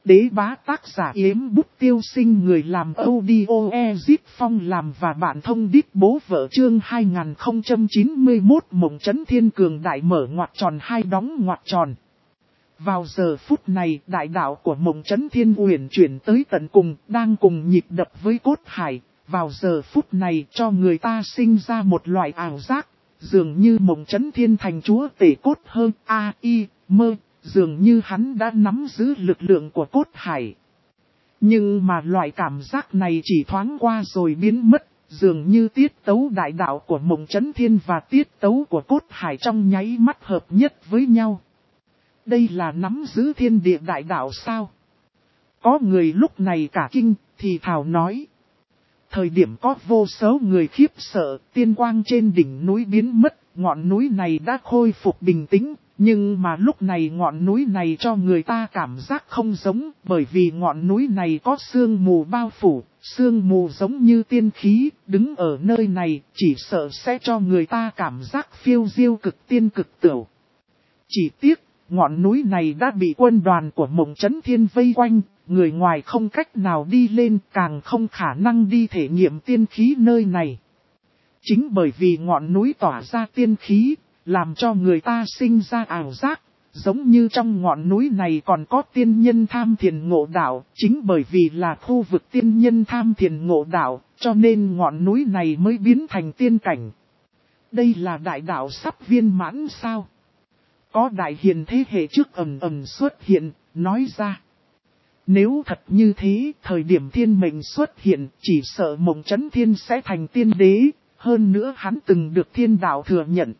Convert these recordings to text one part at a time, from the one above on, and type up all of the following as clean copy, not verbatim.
Đế bá tác giả Yếm Bút Tiêu Sinh, người làm audio Ezip Phong làm và bạn thông đít bố vợ. Chương 2091 Mộng Chấn Thiên cường đại mở ngoặc tròn hai đóng ngoặc tròn. Vào giờ phút này, đại đạo của Mộng Chấn Thiên uyển chuyển tới tận cùng, đang cùng nhịp đập với cốt hải. Vào giờ phút này cho người ta sinh ra một loại ảo giác, dường như Mộng Chấn Thiên thành chúa tể cốt hơn mơ. Dường như hắn đã nắm giữ lực lượng của cốt hải. Nhưng mà loại cảm giác này chỉ thoáng qua rồi biến mất, dường như tiết tấu đại đạo của Mộng Chấn Thiên và tiết tấu của cốt hải trong nháy mắt hợp nhất với nhau. Đây là nắm giữ thiên địa đại đạo sao? Có người lúc này cả kinh, thì thào nói. Thời điểm có vô số người khiếp sợ, tiên quang trên đỉnh núi biến mất, ngọn núi này đã khôi phục bình tĩnh. Nhưng mà lúc này ngọn núi này cho người ta cảm giác không giống, bởi vì ngọn núi này có sương mù bao phủ, sương mù giống như tiên khí, đứng ở nơi này chỉ sợ sẽ cho người ta cảm giác phiêu diêu cực tiên cực tửu. Chỉ tiếc, ngọn núi này đã bị quân đoàn của Mộng Chấn Thiên vây quanh, người ngoài không cách nào đi lên, càng không khả năng đi thể nghiệm tiên khí nơi này. Chính bởi vì ngọn núi tỏa ra tiên khí, làm cho người ta sinh ra ảo giác, giống như trong ngọn núi này còn có tiên nhân tham thiền ngộ đạo, chính bởi vì là khu vực tiên nhân tham thiền ngộ đạo, cho nên ngọn núi này mới biến thành tiên cảnh. Đây là đại đạo sắp viên mãn sao? Có đại hiền thế hệ trước ầm xuất hiện, nói ra. Nếu thật như thế, thời điểm thiên mệnh xuất hiện, chỉ sợ Mộng Chấn Thiên sẽ thành tiên đế, hơn nữa hắn từng được thiên đạo thừa nhận.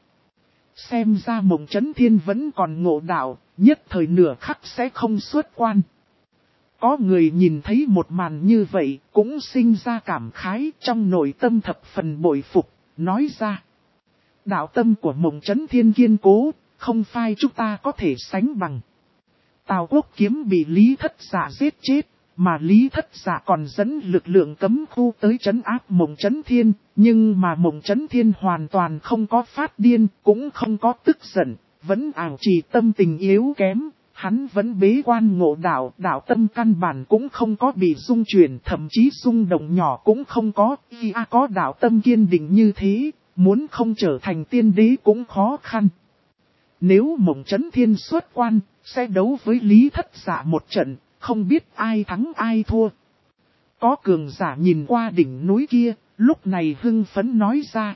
Xem ra Mộng Chấn Thiên vẫn còn ngộ đạo, nhất thời nửa khắc sẽ không xuất quan. Có người nhìn thấy một màn như vậy, cũng sinh ra cảm khái trong nội tâm thập phần bội phục, nói ra. Đạo tâm của Mộng Chấn Thiên kiên cố, không phải chúng ta có thể sánh bằng. Tào Quốc Kiếm bị Lý Thất Dạ giết chết, mà Lý Thất Dạ còn dẫn lực lượng cấm khu tới trấn áp Mộng Chấn Thiên, nhưng mà Mộng Chấn Thiên hoàn toàn không có phát điên, cũng không có tức giận, vẫn ảo trì tâm tình yếu kém, hắn vẫn bế quan ngộ đạo, đạo tâm căn bản cũng không có bị rung chuyển, thậm chí rung động nhỏ cũng không có, có đạo tâm kiên định như thế, muốn không trở thành tiên đế cũng khó khăn. Nếu Mộng Chấn Thiên xuất quan, sẽ đấu với Lý Thất Dạ một trận, không biết ai thắng ai thua. Có cường giả nhìn qua đỉnh núi kia, lúc này hưng phấn nói ra.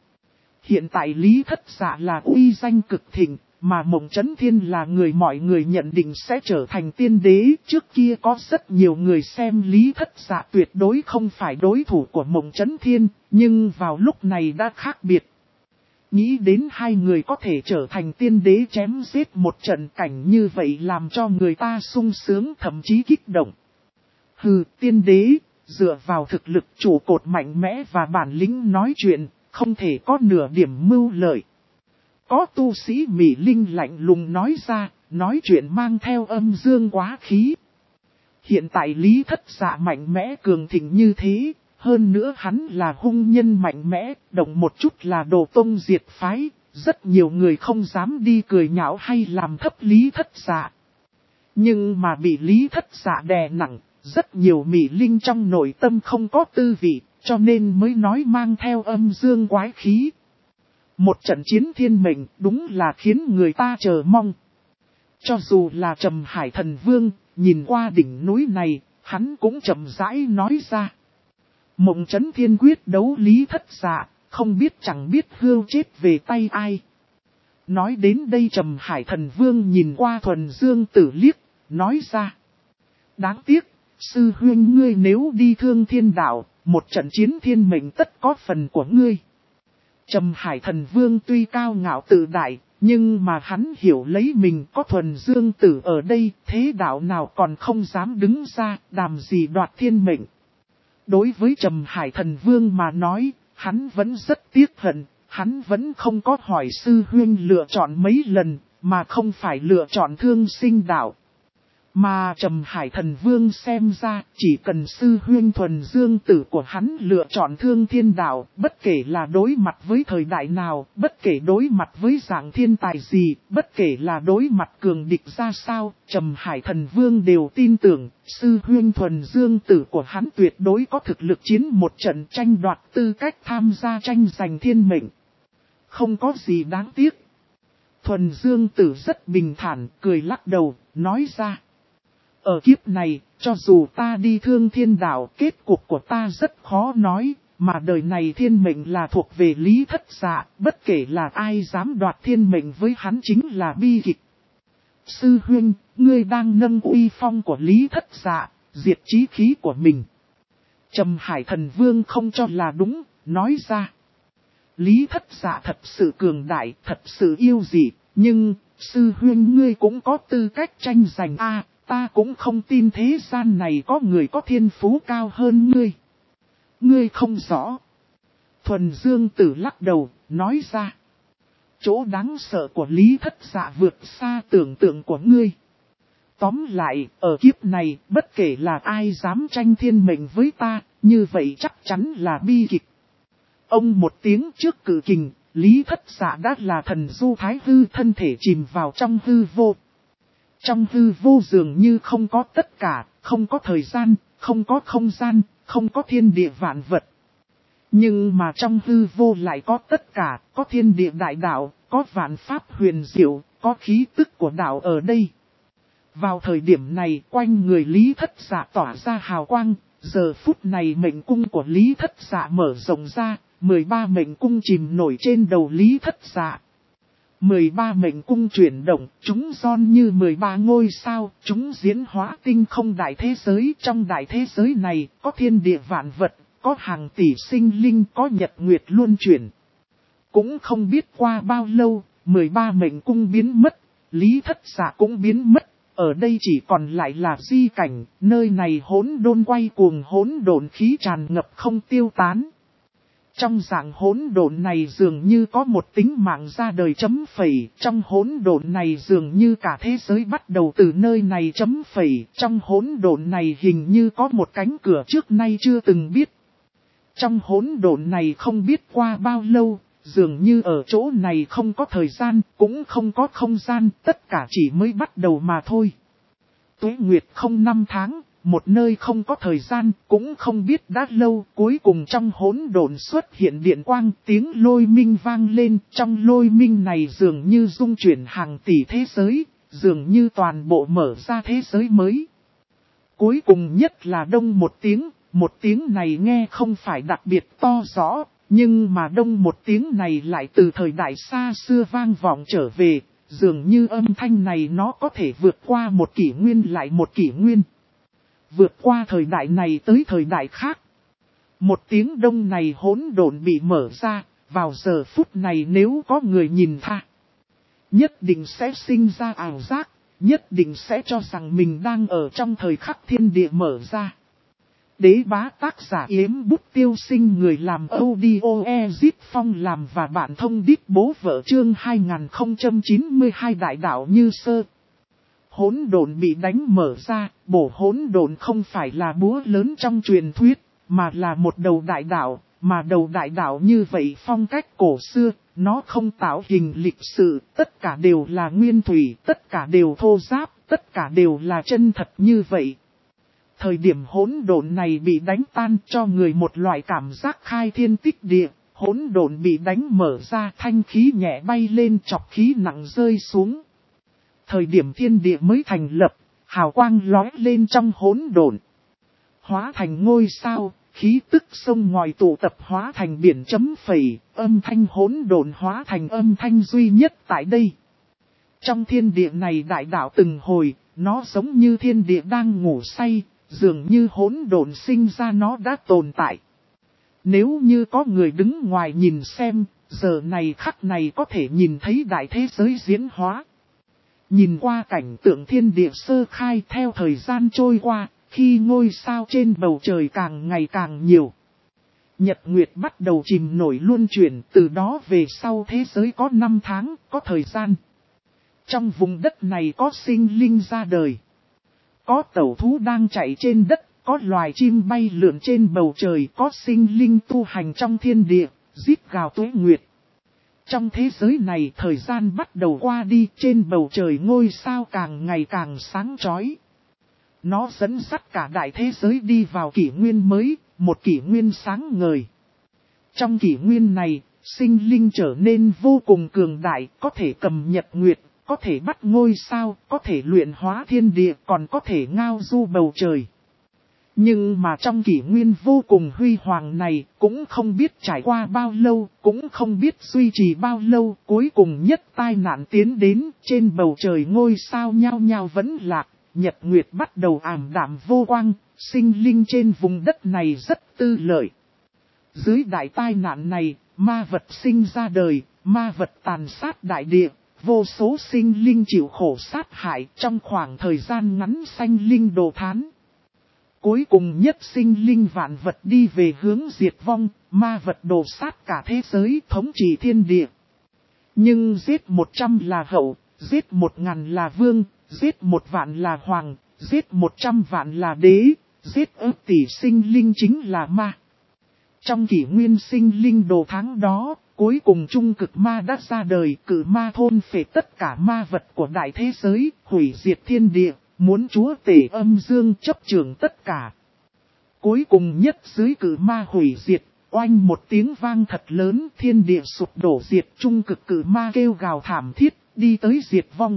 Hiện tại Lý Thất Dạ là uy danh cực thịnh, mà Mộng Chấn Thiên là người mọi người nhận định sẽ trở thành tiên đế. Trước kia có rất nhiều người xem Lý Thất Dạ tuyệt đối không phải đối thủ của Mộng Chấn Thiên, nhưng vào lúc này đã khác biệt. Nghĩ đến hai người có thể trở thành tiên đế chém giết một trận cảnh như vậy làm cho người ta sung sướng thậm chí kích động. Hừ, tiên đế, dựa vào thực lực trụ cột mạnh mẽ và bản lĩnh nói chuyện, không thể có nửa điểm mưu lợi. Có tu sĩ Mỹ Linh lạnh lùng nói ra, nói chuyện mang theo âm dương quá khí. Hiện tại Lý Thất Dạ mạnh mẽ cường thịnh như thế. Hơn nữa hắn là hung nhân mạnh mẽ, động một chút là đồ tông diệt phái, rất nhiều người không dám đi cười nhạo hay làm thấp Lý Thất Dạ. Nhưng mà bị Lý Thất Dạ đè nặng, rất nhiều Mỹ Linh trong nội tâm không có tư vị, cho nên mới nói mang theo âm dương quái khí. Một trận chiến thiên mệnh đúng là khiến người ta chờ mong. Cho dù là Trầm Hải Thần Vương, nhìn qua đỉnh núi này, hắn cũng chậm rãi nói ra. Mộng Chấn Thiên quyết đấu Lý Thất Dạ, không biết chẳng biết hươu chết về tay ai. Nói đến đây Trầm Hải Thần Vương nhìn qua Thuần Dương Tử liếc, nói ra. Đáng tiếc, sư huynh ngươi nếu đi Thương Thiên Đạo, một trận chiến thiên mệnh tất có phần của ngươi. Trầm Hải Thần Vương tuy cao ngạo tự đại, nhưng mà hắn hiểu lấy mình có Thuần Dương Tử ở đây, thế đạo nào còn không dám đứng ra, đàm gì đoạt thiên mệnh. Đối với Trầm Hải Thần Vương mà nói, hắn vẫn rất tiếc hận, hắn vẫn không có hỏi sư huynh lựa chọn mấy lần, mà không phải lựa chọn Thương Sinh Đạo. Mà Trầm Hải Thần Vương xem ra, chỉ cần sư huynh thuần dương tử của hắn lựa chọn Thương Thiên Đạo, bất kể là đối mặt với thời đại nào, bất kể đối mặt với dạng thiên tài gì, bất kể là đối mặt cường địch ra sao, Trầm Hải Thần Vương đều tin tưởng, sư huynh thuần dương tử của hắn tuyệt đối có thực lực chiến một trận tranh đoạt tư cách tham gia tranh giành thiên mệnh. Không có gì đáng tiếc. Thuần dương tử rất bình thản, cười lắc đầu, nói ra. Ở kiếp này, cho dù ta đi Thương Thiên Đạo, kết cục của ta rất khó nói, mà đời này thiên mệnh là thuộc về Lý Thất Dạ, bất kể là ai dám đoạt thiên mệnh với hắn chính là bi kịch. Sư huynh, ngươi đang nâng uy phong của Lý Thất Dạ, diệt chí khí của mình. Trầm Hải Thần Vương không cho là đúng, nói ra. Lý Thất Dạ thật sự cường đại, thật sự yêu dị, nhưng, sư huynh ngươi cũng có tư cách tranh giành a. Ta cũng không tin thế gian này có người có thiên phú cao hơn ngươi. Ngươi không rõ. Thuần Dương Tử lắc đầu, nói ra. Chỗ đáng sợ của Lý Thất Dạ vượt xa tưởng tượng của ngươi. Tóm lại, ở kiếp này, bất kể là ai dám tranh thiên mệnh với ta, như vậy chắc chắn là bi kịch. Ông một tiếng trước cử kình, Lý Thất Dạ đã là thần du thái hư, thân thể chìm vào trong hư vô. Trong hư vô dường như không có tất cả, không có thời gian, không có không gian, không có thiên địa vạn vật. Nhưng mà trong hư vô lại có tất cả, có thiên địa đại đạo, có vạn pháp huyền diệu, có khí tức của đạo ở đây. Vào thời điểm này, quanh người Lý Thất Dạ tỏa ra hào quang, giờ phút này mệnh cung của Lý Thất Dạ mở rộng ra, 13 mệnh cung chìm nổi trên đầu Lý Thất Dạ. 13 mệnh cung chuyển động, chúng son như 13 ngôi sao, chúng diễn hóa tinh không đại thế giới. Trong đại thế giới này, có thiên địa vạn vật, có hàng tỷ sinh linh, có nhật nguyệt luân chuyển. Cũng không biết qua bao lâu, 13 mệnh cung biến mất, Lý Thất Dạ cũng biến mất. Ở đây chỉ còn lại là di cảnh, nơi này hỗn độn quay cuồng, hỗn độn khí tràn ngập không tiêu tán. Trong dạng hỗn độn này dường như có một tính mạng ra đời chấm phẩy, trong hỗn độn này dường như cả thế giới bắt đầu từ nơi này chấm phẩy, trong hỗn độn này hình như có một cánh cửa trước nay chưa từng biết. Trong hỗn độn này không biết qua bao lâu, dường như ở chỗ này không có thời gian, cũng không có không gian, tất cả chỉ mới bắt đầu mà thôi. Tuế Nguyệt không 5 tháng. Một nơi không có thời gian, cũng không biết đã lâu, cuối cùng trong hỗn độn xuất hiện điện quang, tiếng lôi minh vang lên, trong lôi minh này dường như dung chuyển hàng tỷ thế giới, dường như toàn bộ mở ra thế giới mới. Cuối cùng nhất là đông một tiếng này nghe không phải đặc biệt to rõ, nhưng mà đông một tiếng này lại từ thời đại xa xưa vang vọng trở về, dường như âm thanh này nó có thể vượt qua một kỷ nguyên lại một kỷ nguyên. Vượt qua thời đại này tới thời đại khác. Một tiếng đông này hỗn độn bị mở ra, vào giờ phút này nếu có người nhìn tha, nhất định sẽ sinh ra ảo giác, nhất định sẽ cho rằng mình đang ở trong thời khắc thiên địa mở ra. Đế bá tác giả Yếm Bút Tiêu Sinh, người làm audio Ezip Phong làm và bạn thông đít bố vợ chương 2092 đại đạo như sơ. Hỗn độn bị đánh mở ra, bổ hỗn độn không phải là búa lớn trong truyền thuyết, mà là một đầu đại đạo, mà đầu đại đạo như vậy phong cách cổ xưa, nó không tạo hình lịch sự, tất cả đều là nguyên thủy, tất cả đều thô ráp, tất cả đều là chân thật như vậy. Thời điểm hỗn độn này bị đánh tan cho người một loại cảm giác khai thiên tích địa, hỗn độn bị đánh mở ra, thanh khí nhẹ bay lên, chọc khí nặng rơi xuống. Thời điểm thiên địa mới thành lập, hào quang lóe lên trong hỗn độn, hóa thành ngôi sao, khí tức sông ngòi tụ tập hóa thành biển chấm phẩy, âm thanh hỗn độn hóa thành âm thanh duy nhất tại đây. Trong thiên địa này đại đạo từng hồi, nó giống như thiên địa đang ngủ say, dường như hỗn độn sinh ra nó đã tồn tại. Nếu như có người đứng ngoài nhìn xem, giờ này khắc này có thể nhìn thấy đại thế giới diễn hóa. Nhìn qua cảnh tượng thiên địa sơ khai theo thời gian trôi qua, khi ngôi sao trên bầu trời càng ngày càng nhiều. Nhật Nguyệt bắt đầu chìm nổi luân chuyển, từ đó về sau thế giới có 5 tháng, có thời gian. Trong vùng đất này có sinh linh ra đời. Có tẩu thú đang chạy trên đất, có loài chim bay lượn trên bầu trời, có sinh linh tu hành trong thiên địa, rít gào tuế nguyệt. Trong thế giới này thời gian bắt đầu qua đi, trên bầu trời ngôi sao càng ngày càng sáng chói. Nó dẫn dắt cả đại thế giới đi vào kỷ nguyên mới, một kỷ nguyên sáng ngời. Trong kỷ nguyên này, sinh linh trở nên vô cùng cường đại, có thể cầm nhật nguyệt, có thể bắt ngôi sao, có thể luyện hóa thiên địa, còn có thể ngao du bầu trời. Nhưng mà trong kỷ nguyên vô cùng huy hoàng này, cũng không biết trải qua bao lâu, cũng không biết duy trì bao lâu, cuối cùng nhất tai nạn tiến đến, trên bầu trời ngôi sao nhao nhao vẫn lạc, nhật nguyệt bắt đầu ảm đạm vô quang, sinh linh trên vùng đất này rất tư lợi. Dưới đại tai nạn này, ma vật sinh ra đời, ma vật tàn sát đại địa, vô số sinh linh chịu khổ sát hại trong khoảng thời gian ngắn sanh linh đồ thán. Cuối cùng nhất sinh linh vạn vật đi về hướng diệt vong, ma vật đồ sát cả thế giới thống trị thiên địa. Nhưng giết 100 là hậu, giết 1000 là vương, giết 1 vạn là hoàng, giết 100 vạn là đế, giết ức tỷ sinh linh chính là ma. Trong kỷ nguyên sinh linh đồ tháng đó, cuối cùng trung cực ma đã ra đời, cử ma thôn phệ tất cả ma vật của đại thế giới, hủy diệt thiên địa, muốn chúa tể âm dương chấp trưởng tất cả. Cuối cùng nhất dưới cử ma hủy diệt, oanh một tiếng vang thật lớn, thiên địa sụp đổ diệt, trung cực cử ma kêu gào thảm thiết, đi tới diệt vong.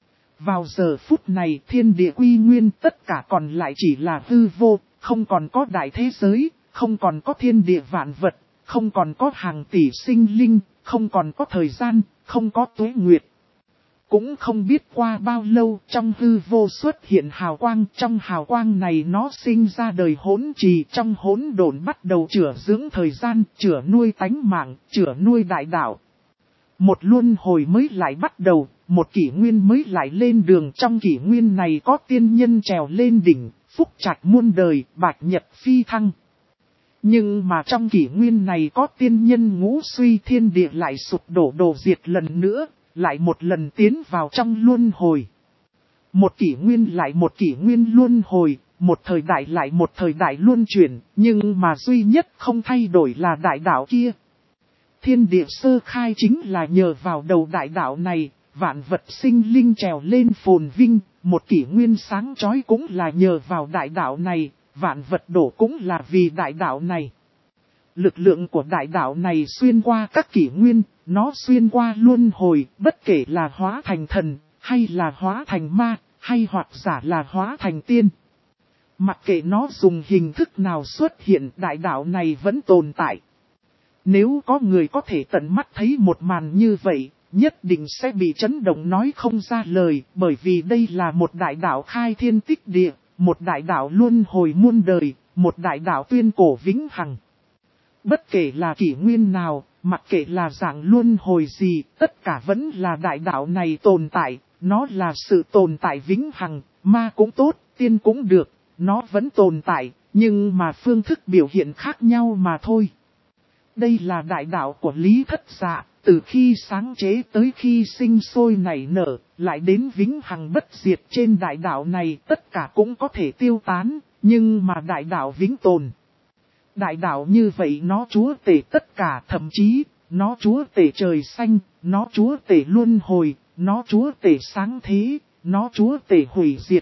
Vào giờ phút này thiên địa quy nguyên, tất cả còn lại chỉ là hư vô, không còn có đại thế giới, không còn có thiên địa vạn vật, không còn có hàng tỷ sinh linh, không còn có thời gian, không có tuế nguyệt. Cũng không biết qua bao lâu trong hư vô xuất hiện hào quang, trong hào quang này nó sinh ra đời hỗn trì, trong hỗn độn bắt đầu chữa dưỡng thời gian, chữa nuôi tánh mạng, chữa nuôi đại đạo. Một luân hồi mới lại bắt đầu, một kỷ nguyên mới lại lên đường, trong kỷ nguyên này có tiên nhân trèo lên đỉnh, phúc trạch muôn đời, bạch nhật phi thăng. Nhưng mà trong kỷ nguyên này có tiên nhân ngũ suy, thiên địa lại sụp đổ đổ diệt lần nữa, lại một lần tiến vào trong luân hồi. Một kỷ nguyên lại một kỷ nguyên luân hồi, một thời đại lại một thời đại luân chuyển, nhưng mà duy nhất không thay đổi là đại đạo kia. Thiên địa sơ khai chính là nhờ vào đầu đại đạo này, vạn vật sinh linh trèo lên phồn vinh, một kỷ nguyên sáng chói cũng là nhờ vào đại đạo này, vạn vật đổ cũng là vì đại đạo này. Lực lượng của đại đạo này xuyên qua các kỷ nguyên, nó xuyên qua luân hồi, bất kể là hóa thành thần, hay là hóa thành ma, hay hoặc giả là hóa thành tiên. Mặc kệ nó dùng hình thức nào xuất hiện, đại đạo này vẫn tồn tại. Nếu có người có thể tận mắt thấy một màn như vậy, nhất định sẽ bị chấn động nói không ra lời, bởi vì đây là một đại đạo khai thiên tích địa, một đại đạo luân hồi muôn đời, một đại đạo tuyên cổ vĩnh hằng. Bất kể là kỷ nguyên nào, mặc kệ là dạng luân hồi gì, tất cả vẫn là đại đạo này tồn tại, nó là sự tồn tại vĩnh hằng, ma cũng tốt, tiên cũng được, nó vẫn tồn tại, nhưng mà phương thức biểu hiện khác nhau mà thôi. Đây là đại đạo của Lý Thất Dạ, từ khi sáng chế tới khi sinh sôi nảy nở, lại đến vĩnh hằng bất diệt trên đại đạo này tất cả cũng có thể tiêu tán, nhưng mà đại đạo vĩnh tồn. Đại đạo như vậy nó chúa tể tất cả, thậm chí, nó chúa tể trời xanh, nó chúa tể luân hồi, nó chúa tể sáng thế, nó chúa tể hủy diệt.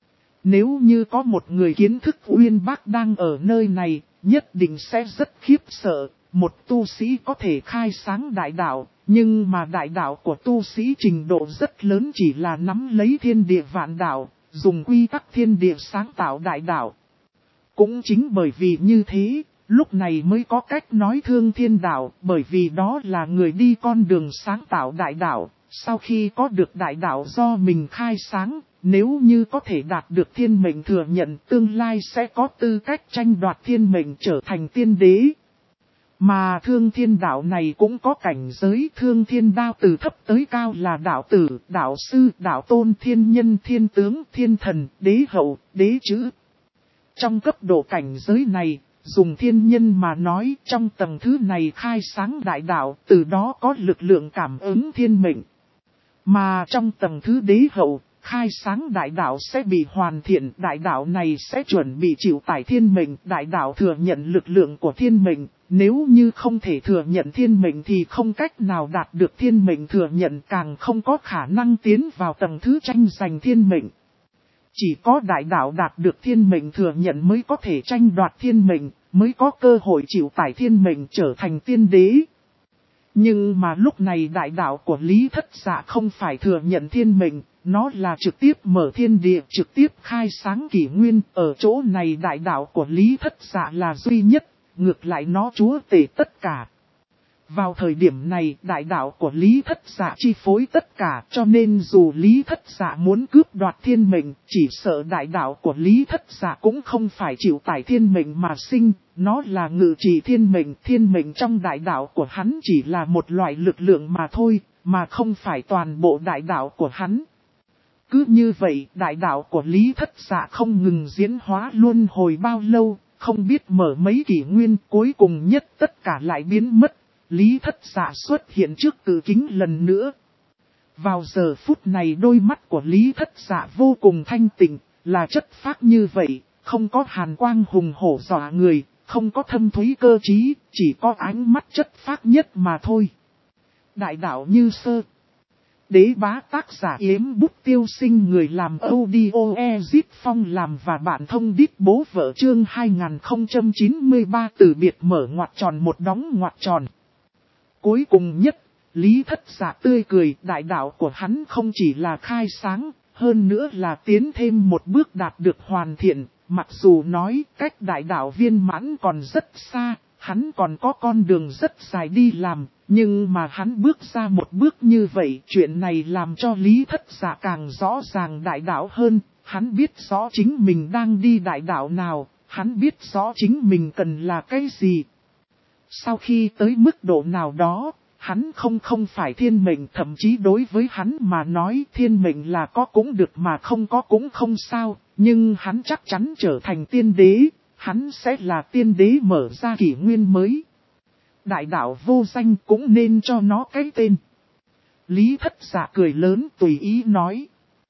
Nếu như có một người kiến thức uyên bác đang ở nơi này, nhất định sẽ rất khiếp sợ. Một tu sĩ có thể khai sáng đại đạo, nhưng mà đại đạo của tu sĩ trình độ rất lớn chỉ là nắm lấy thiên địa vạn đạo, dùng quy tắc thiên địa sáng tạo đại đạo. Cũng chính bởi vì như thế, lúc này mới có cách nói thương thiên đạo, bởi vì đó là người đi con đường sáng tạo đại đạo. Sau khi có được đại đạo do mình khai sáng, nếu như có thể đạt được thiên mệnh thừa nhận, tương lai sẽ có tư cách tranh đoạt thiên mệnh trở thành tiên đế. Mà thương thiên đạo này cũng có cảnh giới, thương thiên đao từ thấp tới cao là đạo tử, đạo sư, đạo tôn, thiên nhân, thiên tướng, thiên thần, đế hậu, đế chữ. Trong cấp độ cảnh giới này, dùng thiên nhân mà nói, trong tầng thứ này khai sáng đại đạo, từ đó có lực lượng cảm ứng thiên mệnh. Mà trong tầng thứ đế hậu, khai sáng đại đạo sẽ bị hoàn thiện, đại đạo này sẽ chuẩn bị chịu tải thiên mệnh, đại đạo thừa nhận lực lượng của thiên mệnh, nếu như không thể thừa nhận thiên mệnh thì không cách nào đạt được thiên mệnh thừa nhận, càng không có khả năng tiến vào tầng thứ tranh giành thiên mệnh. Chỉ có đại đạo đạt được thiên mệnh thừa nhận mới có thể tranh đoạt thiên mệnh, mới có cơ hội chịu tải thiên mệnh trở thành tiên đế. Nhưng mà lúc này đại đạo của Lý Thất Dạ không phải thừa nhận thiên mệnh, nó là trực tiếp mở thiên địa, trực tiếp khai sáng kỷ nguyên. Ở chỗ này đại đạo của Lý Thất Dạ là duy nhất, ngược lại nó chúa tể tất cả. Vào thời điểm này đại đạo của Lý Thất Dạ chi phối tất cả, cho nên dù Lý Thất Dạ muốn cướp đoạt thiên mệnh, chỉ sợ đại đạo của Lý Thất Dạ cũng không phải chịu tải thiên mệnh mà sinh, nó là ngự trị thiên mệnh trong đại đạo của hắn chỉ là một loại lực lượng mà thôi, mà không phải toàn bộ đại đạo của hắn. Cứ như vậy, đại đạo của Lý Thất Dạ không ngừng diễn hóa luân hồi bao lâu, không biết mở mấy kỷ nguyên, cuối cùng nhất tất cả lại biến mất. Lý Thất Dạ xuất hiện trước cự kính lần nữa. Vào giờ phút này đôi mắt của Lý Thất Dạ vô cùng thanh tịnh, là chất phác như vậy, không có hàn quang hùng hổ dọa người, không có thâm thúy cơ trí, chỉ có ánh mắt chất phác nhất mà thôi. Đại đạo như sơ. Đế bá tác giả Yếm Bút Tiêu Sinh, người làm audio Ezip Phong làm và bạn thông đít bố vợ chương 2093 từ biệt mở ngoặc tròn một đóng ngoặc tròn. Cuối cùng nhất, Lý Thất Dạ tươi cười, đại đạo của hắn không chỉ là khai sáng, hơn nữa là tiến thêm một bước đạt được hoàn thiện, mặc dù nói cách đại đạo viên mãn còn rất xa, hắn còn có con đường rất dài đi làm, nhưng mà hắn bước ra một bước như vậy, chuyện này làm cho Lý Thất Dạ càng rõ ràng đại đạo hơn, hắn biết rõ chính mình đang đi đại đạo nào, hắn biết rõ chính mình cần là cái gì. Sau khi tới mức độ nào đó, hắn không phải thiên mệnh, thậm chí đối với hắn mà nói thiên mệnh là có cũng được mà không có cũng không sao, nhưng hắn chắc chắn trở thành tiên đế, hắn sẽ là tiên đế mở ra kỷ nguyên mới. Đại đạo vô danh cũng nên cho nó cái tên. Lý Thất Dạ cười lớn tùy ý nói.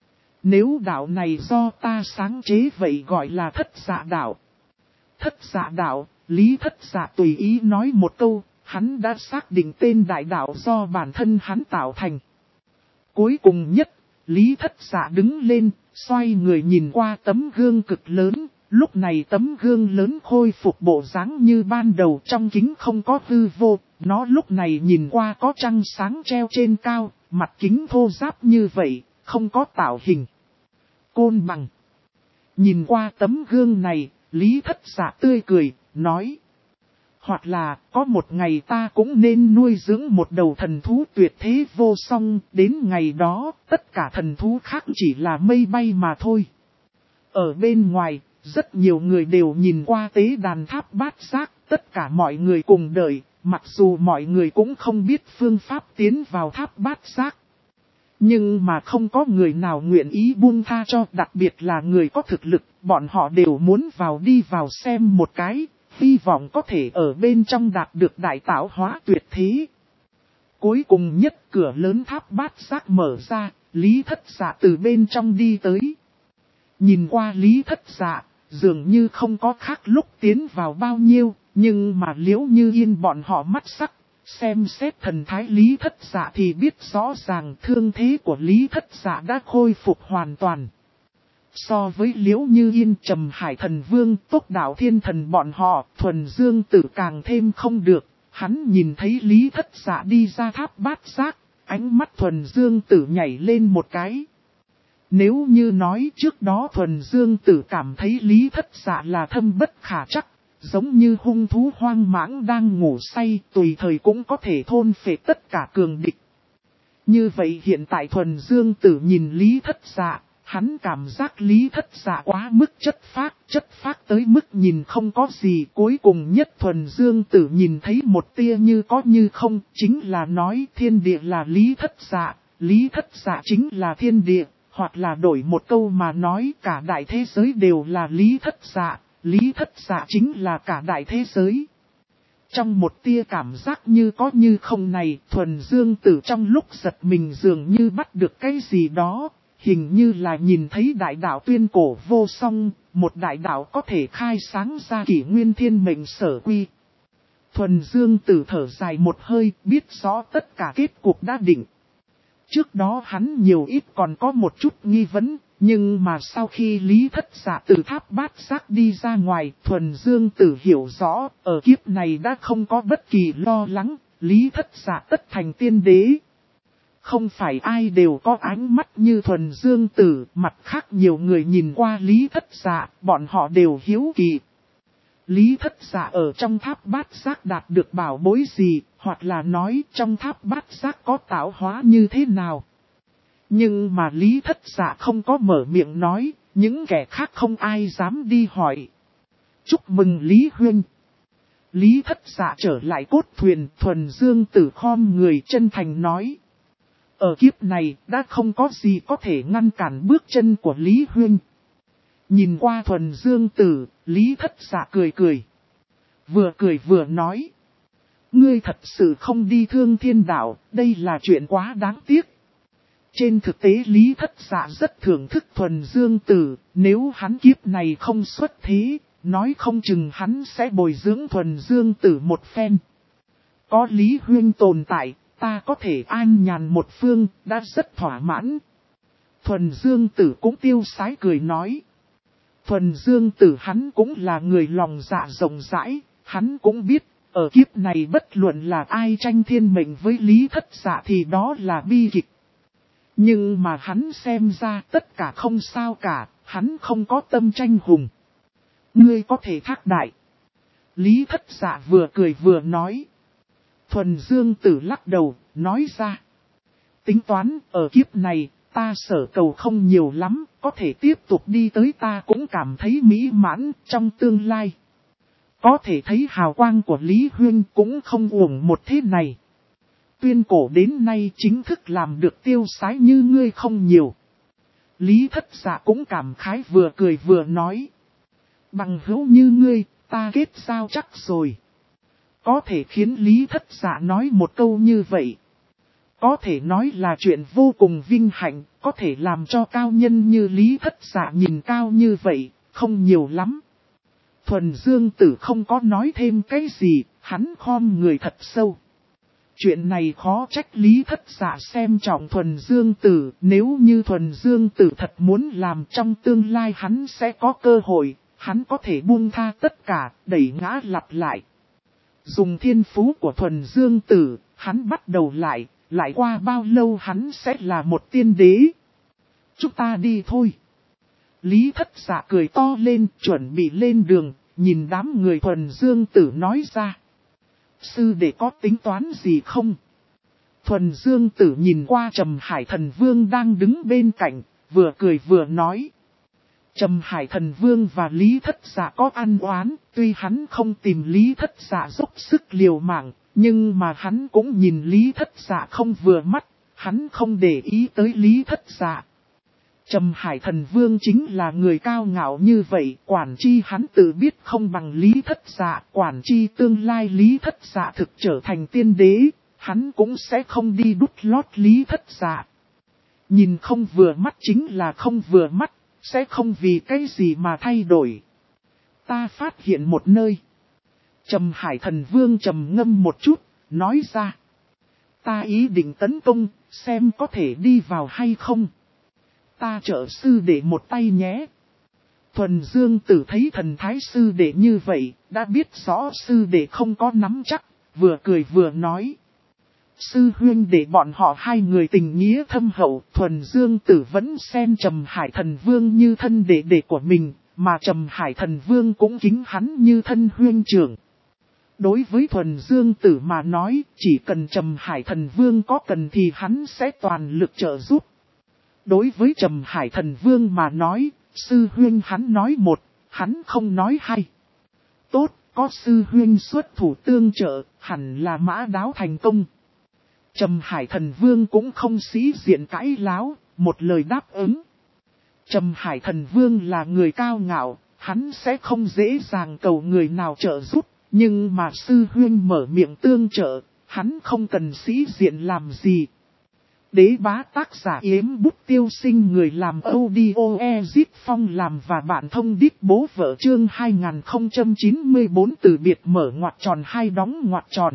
Nếu đạo này do ta sáng chế vậy gọi là Thất Dạ đạo. Thất Dạ đạo, Lý Thất Dạ tùy ý nói một câu, hắn đã xác định tên đại đạo do bản thân hắn tạo thành. Cuối cùng nhất, Lý Thất Dạ đứng lên, xoay người nhìn qua tấm gương cực lớn, lúc này tấm gương lớn khôi phục bộ dáng như ban đầu, trong kính không có hư vô, nó lúc này nhìn qua có trăng sáng treo trên cao, mặt kính thô ráp như vậy, không có tạo hình côn bằng. Nhìn qua tấm gương này, Lý Thất Dạ tươi cười, nói. Hoặc là, có một ngày ta cũng nên nuôi dưỡng một đầu thần thú tuyệt thế vô song, đến ngày đó, tất cả thần thú khác chỉ là mây bay mà thôi. Ở bên ngoài, rất nhiều người đều nhìn qua tế đàn tháp bát giác, tất cả mọi người cùng đợi, mặc dù mọi người cũng không biết phương pháp tiến vào tháp bát giác. Nhưng mà không có người nào nguyện ý buông tha cho, đặc biệt là người có thực lực, bọn họ đều muốn đi vào xem một cái, hy vọng có thể ở bên trong đạt được đại tạo hóa tuyệt thế. Cuối cùng nhất cửa lớn tháp bát giác mở ra, Lý Thất Dạ từ bên trong đi tới. Nhìn qua Lý Thất Dạ, dường như không có khác lúc tiến vào bao nhiêu, nhưng mà Liễu Như Yên bọn họ mắt sắc. Xem xét thần thái Lý Thất Dạ thì biết rõ ràng thương thế của Lý Thất Dạ đã khôi phục hoàn toàn. So với Liễu Như Yên, Trầm Hải Thần Vương, Tốc Đạo Thiên Thần bọn họ, Thuần Dương Tử càng thêm không được. Hắn nhìn thấy Lý Thất Dạ đi ra tháp bát giác, ánh mắt Thuần Dương Tử nhảy lên một cái. Nếu như nói trước đó Thuần Dương Tử cảm thấy Lý Thất Dạ là thâm bất khả trắc, giống như hung thú hoang mãng đang ngủ say, tùy thời cũng có thể thôn phệ tất cả cường địch. Như vậy hiện tại Thuần Dương Tử nhìn Lý Thất Dạ, hắn cảm giác Lý Thất Dạ quá mức chất phác tới mức nhìn không có gì. Cuối cùng nhất Thuần Dương Tử nhìn thấy một tia như có như không, chính là nói thiên địa là Lý Thất Dạ, Lý Thất Dạ chính là thiên địa, hoặc là đổi một câu mà nói cả đại thế giới đều là Lý Thất Dạ. Lý Thất Dạ chính là cả đại thế giới. Trong một tia cảm giác như có như không này, Thuần Dương Tử trong lúc giật mình dường như bắt được cái gì đó, hình như là nhìn thấy đại đạo tuyên cổ vô song, một đại đạo có thể khai sáng ra kỷ nguyên thiên mệnh sở quy. Thuần Dương Tử thở dài một hơi, biết rõ tất cả kết cục đã định. Trước đó hắn nhiều ít còn có một chút nghi vấn, nhưng mà sau khi Lý Thất Dạ từ tháp bát giác đi ra ngoài, Thuần Dương Tử hiểu rõ, ở kiếp này đã không có bất kỳ lo lắng, Lý Thất Dạ tất thành tiên đế. Không phải ai đều có ánh mắt như Thuần Dương Tử, mặt khác nhiều người nhìn qua Lý Thất Dạ, bọn họ đều hiếu kỳ. Lý Thất Dạ ở trong tháp bát giác đạt được bảo bối gì, hoặc là nói trong tháp bát giác có tạo hóa như thế nào. Nhưng mà Lý Thất Dạ không có mở miệng nói, những kẻ khác không ai dám đi hỏi. Chúc mừng Lý Huynh. Lý Thất Dạ trở lại cốt thuyền, Thuần Dương Tử khom người chân thành nói. Ở kiếp này đã không có gì có thể ngăn cản bước chân của Lý Huynh. Nhìn qua Thuần Dương Tử, Lý Thất Dạ cười cười. Vừa cười vừa nói. Ngươi thật sự không đi Thương Thiên Đạo, đây là chuyện quá đáng tiếc. Trên thực tế Lý Thất Dạ rất thưởng thức Thuần Dương Tử, nếu hắn kiếp này không xuất thế, nói không chừng hắn sẽ bồi dưỡng Thuần Dương Tử một phen. Có Lý Huynh tồn tại, ta có thể an nhàn một phương, đã rất thỏa mãn. Thuần Dương Tử cũng tiêu sái cười nói. Thuần Dương Tử hắn cũng là người lòng dạ rộng rãi, hắn cũng biết, ở kiếp này bất luận là ai tranh thiên mệnh với Lý Thất Dạ thì đó là bi kịch. Nhưng mà hắn xem ra tất cả không sao cả, hắn không có tâm tranh hùng. Ngươi có thể thác đại. Lý Thất Dạ vừa cười vừa nói. Thuần Dương Tử lắc đầu, nói ra. Tính toán, ở kiếp này, ta sở cầu không nhiều lắm, có thể tiếp tục đi tới ta cũng cảm thấy mỹ mãn trong tương lai. Có thể thấy hào quang của Lý Huynh cũng không uổng một thế này. Tuyên cổ đến nay chính thức làm được tiêu sái như ngươi không nhiều. Lý Thất Dạ cũng cảm khái vừa cười vừa nói. Bằng hữu như ngươi, ta kết giao chắc rồi. Có thể khiến Lý Thất Dạ nói một câu như vậy. Có thể nói là chuyện vô cùng vinh hạnh, có thể làm cho cao nhân như Lý Thất Dạ nhìn cao như vậy, không nhiều lắm. Thuần Dương Tử không có nói thêm cái gì, hắn khom người thật sâu. Chuyện này khó trách Lý Thất Dạ xem trọng Thuần Dương Tử, nếu như Thuần Dương Tử thật muốn làm trong tương lai hắn sẽ có cơ hội, hắn có thể buông tha tất cả, đẩy ngã lặp lại. Dùng thiên phú của Thuần Dương Tử, hắn bắt đầu lại qua bao lâu hắn sẽ là một tiên đế. Chúng ta đi thôi. Lý Thất Dạ cười to lên, chuẩn bị lên đường, nhìn đám người Thuần Dương Tử nói ra. Sư đệ có tính toán gì không? Thuần Dương Tử nhìn qua Trầm Hải Thần Vương đang đứng bên cạnh, vừa cười vừa nói. Trầm Hải Thần Vương và Lý Thất Dạ có ăn oán, tuy hắn không tìm Lý Thất Dạ dốc sức liều mạng, nhưng mà hắn cũng nhìn Lý Thất Dạ không vừa mắt, hắn không để ý tới Lý Thất Dạ. Trầm Hải Thần Vương chính là người cao ngạo như vậy, quản chi hắn tự biết không bằng Lý Thất Dạ, quản chi tương lai Lý Thất Dạ thực trở thành tiên đế, hắn cũng sẽ không đi đút lót Lý Thất Dạ. Nhìn không vừa mắt chính là không vừa mắt, sẽ không vì cái gì mà thay đổi. Ta phát hiện một nơi. Trầm Hải Thần Vương trầm ngâm một chút, nói ra. Ta ý định tấn công, xem có thể đi vào hay không. Ta trợ sư đệ một tay nhé. Thuần Dương Tử thấy thần thái sư đệ như vậy, đã biết rõ sư đệ không có nắm chắc, vừa cười vừa nói. Sư huynh để bọn họ hai người tình nghĩa thâm hậu, Thuần Dương Tử vẫn xem Trầm Hải Thần Vương như thân đệ của mình, mà Trầm Hải Thần Vương cũng kính hắn như thân huynh trưởng. Đối với Thuần Dương Tử mà nói, chỉ cần Trầm Hải Thần Vương có cần thì hắn sẽ toàn lực trợ giúp. Đối với Trầm Hải Thần Vương mà nói, sư huynh hắn nói một, hắn không nói hai. Tốt, có sư huynh xuất thủ tương trợ, hẳn là mã đáo thành công. Trầm Hải Thần Vương cũng không sĩ diện cãi láo, một lời đáp ứng. Trầm Hải Thần Vương là người cao ngạo, hắn sẽ không dễ dàng cầu người nào trợ giúp, nhưng mà sư huynh mở miệng tương trợ, hắn không cần sĩ diện làm gì. Đế bá tác giả Yếm Bút Tiêu Sinh, người làm audio Ezit Phong làm và bạn thông điệp bố vợ, chương 2094 từ biệt mở ngoặc tròn 2 đóng ngoặc tròn.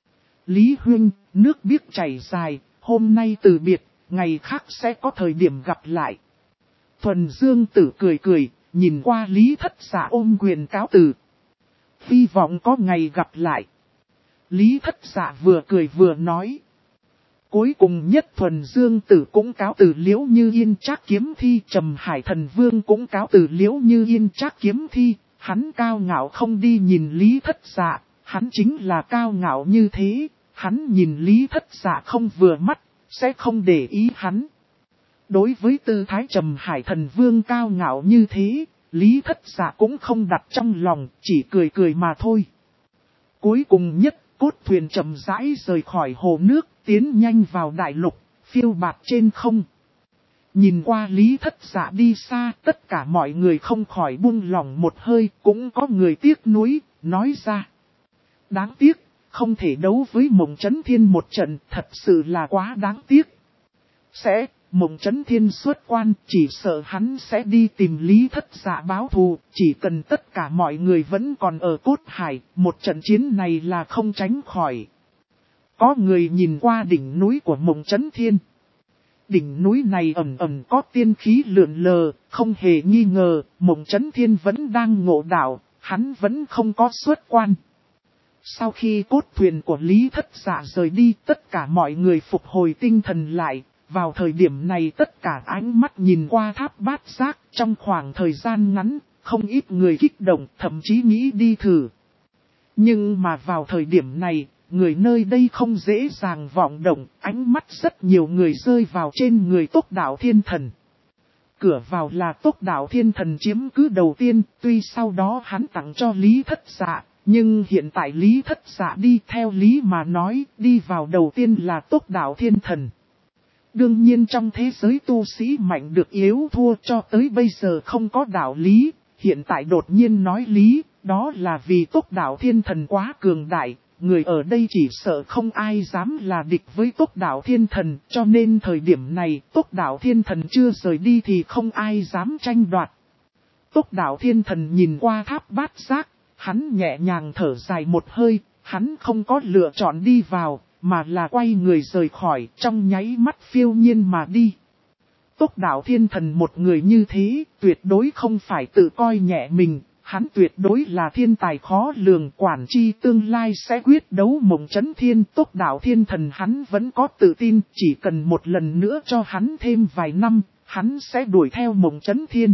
Lý Huynh, nước biếc chảy dài, hôm nay từ biệt, ngày khác sẽ có thời điểm gặp lại. Thuần Dương Tử cười cười, nhìn qua Lý Thất Dạ ôm quyền cáo từ. Hy vọng có ngày gặp lại. Lý Thất Dạ vừa cười vừa nói. Cuối cùng nhất Thuần Dương Tử cũng cáo từ Liễu Như Yên Trác kiếm thi, Trầm Hải Thần Vương cũng cáo từ Liễu Như Yên Trác kiếm thi. Hắn cao ngạo không đi nhìn Lý Thất Dạ, hắn chính là cao ngạo như thế. Hắn nhìn Lý Thất Dạ không vừa mắt, sẽ không để ý hắn. Đối với tư thái Trầm Hải Thần Vương cao ngạo như thế, Lý Thất Dạ cũng không đặt trong lòng, chỉ cười cười mà thôi. Cuối cùng nhất, cốt thuyền chậm rãi rời khỏi hồ nước, tiến nhanh vào đại lục, phiêu bạt trên không. Nhìn qua Lý Thất Dạ đi xa, tất cả mọi người không khỏi buông lỏng một hơi, cũng có người tiếc nuối, nói ra. Đáng tiếc, không thể đấu với Mộng Chấn Thiên một trận, thật sự là quá đáng tiếc. Mộng Chấn Thiên xuất quan, chỉ sợ hắn sẽ đi tìm Lý Thất Dạ báo thù, chỉ cần tất cả mọi người vẫn còn ở Cốt Hải, một trận chiến này là không tránh khỏi. Có người nhìn qua đỉnh núi của Mộng Chấn Thiên. Đỉnh núi này ẩn ẩn có tiên khí lượn lờ, không hề nghi ngờ, Mộng Chấn Thiên vẫn đang ngộ đạo, hắn vẫn không có xuất quan. Sau khi cốt thuyền của Lý Thất Dạ rời đi, tất cả mọi người phục hồi tinh thần lại. Vào thời điểm này tất cả ánh mắt nhìn qua tháp bát giác, trong khoảng thời gian ngắn, không ít người kích động, thậm chí nghĩ đi thử. Nhưng mà vào thời điểm này, người nơi đây không dễ dàng vọng động, ánh mắt rất nhiều người rơi vào trên người Tốc Đạo Thiên Thần. Cửa vào là Tốc Đạo Thiên Thần chiếm cứ đầu tiên, tuy sau đó hắn tặng cho Lý Thất Dạ, nhưng hiện tại Lý Thất Dạ đi theo lý mà nói, đi vào đầu tiên là Tốc Đạo Thiên Thần. Đương nhiên trong thế giới tu sĩ mạnh được yếu thua cho tới bây giờ không có đạo lý, hiện tại đột nhiên nói lý, đó là vì Tốc Đạo Thiên Thần quá cường đại, người ở đây chỉ sợ không ai dám là địch với Tốc Đạo Thiên Thần, cho nên thời điểm này Tốc Đạo Thiên Thần chưa rời đi thì không ai dám tranh đoạt. Tốc Đạo Thiên Thần nhìn qua tháp bát giác, hắn nhẹ nhàng thở dài một hơi, hắn không có lựa chọn đi vào, mà là quay người rời khỏi, trong nháy mắt phiêu nhiên mà đi. Tốc Đạo Thiên Thần một người như thế, tuyệt đối không phải tự coi nhẹ mình, hắn tuyệt đối là thiên tài khó lường, quản chi tương lai sẽ quyết đấu Mộng Chấn Thiên. Tốc Đạo Thiên Thần hắn vẫn có tự tin, chỉ cần một lần nữa cho hắn thêm vài năm, hắn sẽ đuổi theo Mộng Chấn Thiên.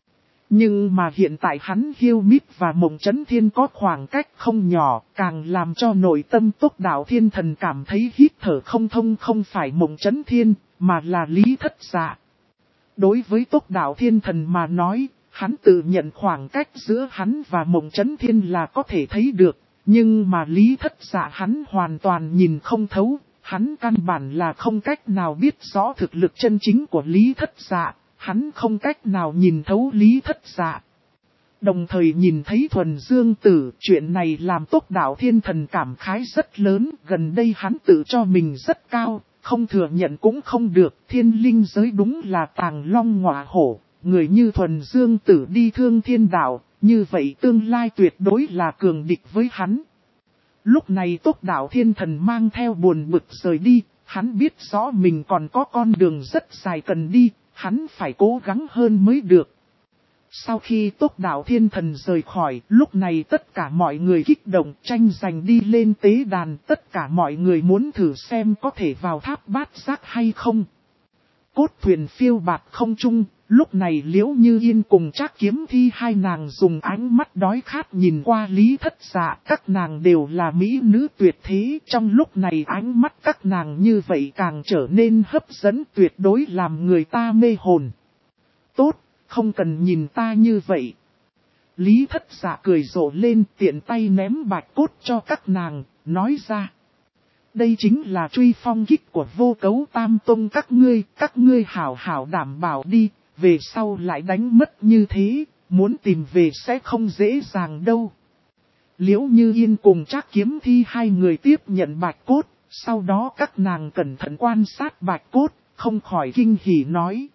Nhưng mà hiện tại hắn Hiêu Mít và Mộng Chấn Thiên có khoảng cách không nhỏ, càng làm cho nội tâm Tốc Đạo Thiên Thần cảm thấy hít thở không thông, không phải Mộng Chấn Thiên, mà là Lý Thất Dạ. Đối với Tốc Đạo Thiên Thần mà nói, hắn tự nhận khoảng cách giữa hắn và Mộng Chấn Thiên là có thể thấy được, nhưng mà Lý Thất Dạ hắn hoàn toàn nhìn không thấu, hắn căn bản là không cách nào biết rõ thực lực chân chính của Lý Thất Dạ. Hắn không cách nào nhìn thấu Lý Thất Dạ. Đồng thời nhìn thấy Thuần Dương Tử, chuyện này làm Tốc Đạo Thiên Thần cảm khái rất lớn, gần đây hắn tự cho mình rất cao, không thừa nhận cũng không được, thiên linh giới đúng là tàng long ngọa hổ, người như Thuần Dương Tử đi thương thiên đạo, như vậy tương lai tuyệt đối là cường địch với hắn. Lúc này Tốc Đạo Thiên Thần mang theo buồn bực rời đi, hắn biết rõ mình còn có con đường rất dài cần đi. Hắn phải cố gắng hơn mới được. Sau khi Tốc Đạo Thiên Thần rời khỏi, lúc này tất cả mọi người kích động tranh giành đi lên tế đàn. Tất cả mọi người muốn thử xem có thể vào tháp bát giác hay không. Cốt thuyền phiêu bạt không trung, lúc này Liễu Như Yên cùng Trác kiếm thi hai nàng dùng ánh mắt đói khát nhìn qua Lý Thất Dạ. Các nàng đều là mỹ nữ tuyệt thế, trong lúc này ánh mắt các nàng như vậy càng trở nên hấp dẫn, tuyệt đối làm người ta mê hồn. Tốt, không cần nhìn ta như vậy. Lý Thất Dạ cười rộ lên, tiện tay ném bạch cốt cho các nàng, nói ra. Đây chính là truy phong kích của Vô Cấu Tam Tông các ngươi hảo hảo đảm bảo đi, về sau lại đánh mất như thế, muốn tìm về sẽ không dễ dàng đâu. Liễu Như Yên cùng Trác kiếm thi hai người tiếp nhận bạch cốt, Sau đó các nàng cẩn thận quan sát bạch cốt, không khỏi kinh hỉ nói.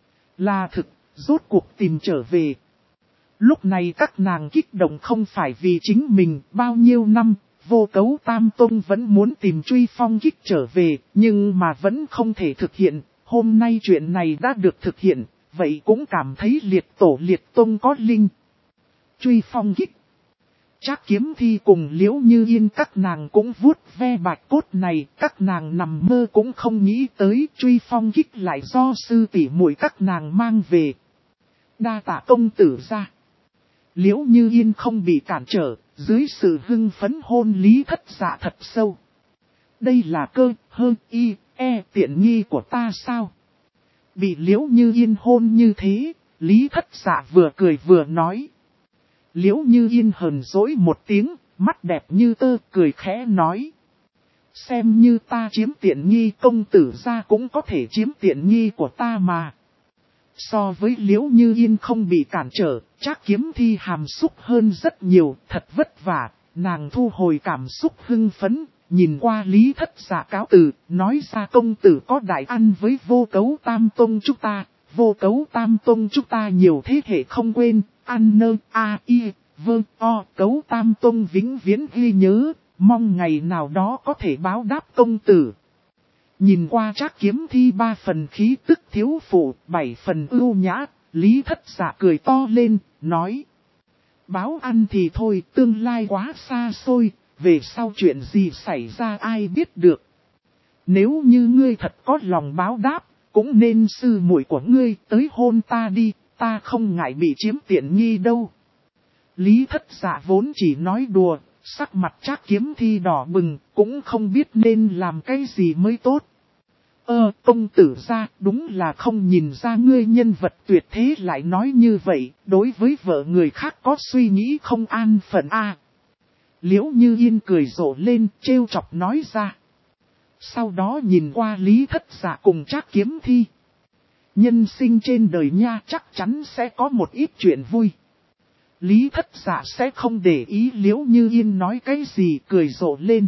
Là thực, rốt cuộc tìm trở về. Lúc này các nàng kích động không phải vì chính mình, bao nhiêu năm, Vô Cấu Tam Tông vẫn muốn tìm Truy Phong Kích trở về, nhưng mà vẫn không thể thực hiện. Hôm nay chuyện này đã được thực hiện, vậy cũng cảm thấy liệt tổ liệt tông có linh. Truy Phong Kích. Trác Kiếm Thi cùng Liễu Như Yên các nàng cũng vuốt ve bạch cốt này, các nàng nằm mơ cũng không nghĩ tới Truy Phong Kích lại do sư tỷ muội các nàng mang về. Đa tạ công tử ra. Liễu Như Yên không bị cản trở, dưới sự hưng phấn hôn Lý Thất Dạ thật sâu. Đây là cơ, hơ, y, e tiện nghi của ta sao? Bị Liễu Như Yên hôn như thế, Lý Thất Dạ vừa cười vừa nói. Liễu Như Yên hờn dỗi một tiếng, mắt đẹp như tơ, cười khẽ nói. Xem như ta chiếm tiện nghi, công tử ra cũng có thể chiếm tiện nghi của ta mà. So với Liễu Như Yên không bị cản trở, Trác Kiếm Thi hàm xúc hơn rất nhiều, thật vất vả, nàng thu hồi cảm xúc hưng phấn, nhìn qua Lý Thất Dạ cáo từ, nói ra công tử có đại ăn với Vô Cấu Tam Tông chúng ta, Vô Cấu Tam Tông chúng ta nhiều thế hệ không quên, ăn nơ, a, i, vơ, o, Cấu Tam Tông vĩnh viễn ghi nhớ, mong ngày nào đó có thể báo đáp công tử. Nhìn qua Trác Kiếm Thi 3 phần khí tức thiếu phụ, 7 phần ưu nhã, Lý Thất Dạ cười to lên, nói. Báo ăn thì thôi, tương lai quá xa xôi, về sau chuyện gì xảy ra ai biết được. Nếu như ngươi thật có lòng báo đáp, cũng nên sư muội của ngươi tới hôn ta đi, ta không ngại bị chiếm tiện nghi đâu. Lý Thất Dạ vốn chỉ nói đùa, sắc mặt Trác Kiếm Thi đỏ bừng, cũng không biết nên làm cái gì mới tốt. Công tử ra, đúng là không nhìn ra ngươi nhân vật tuyệt thế lại nói như vậy, đối với vợ người khác có suy nghĩ không an phận a. Liễu Như Yên cười rộ lên, trêu chọc nói ra. Sau đó nhìn qua Lý Thất Dạ cùng Trác Kiếm Thi. Nhân sinh trên đời nha chắc chắn sẽ có một ít chuyện vui. Lý Thất Dạ sẽ không để ý Liễu Như Yên nói cái gì, cười rộ lên.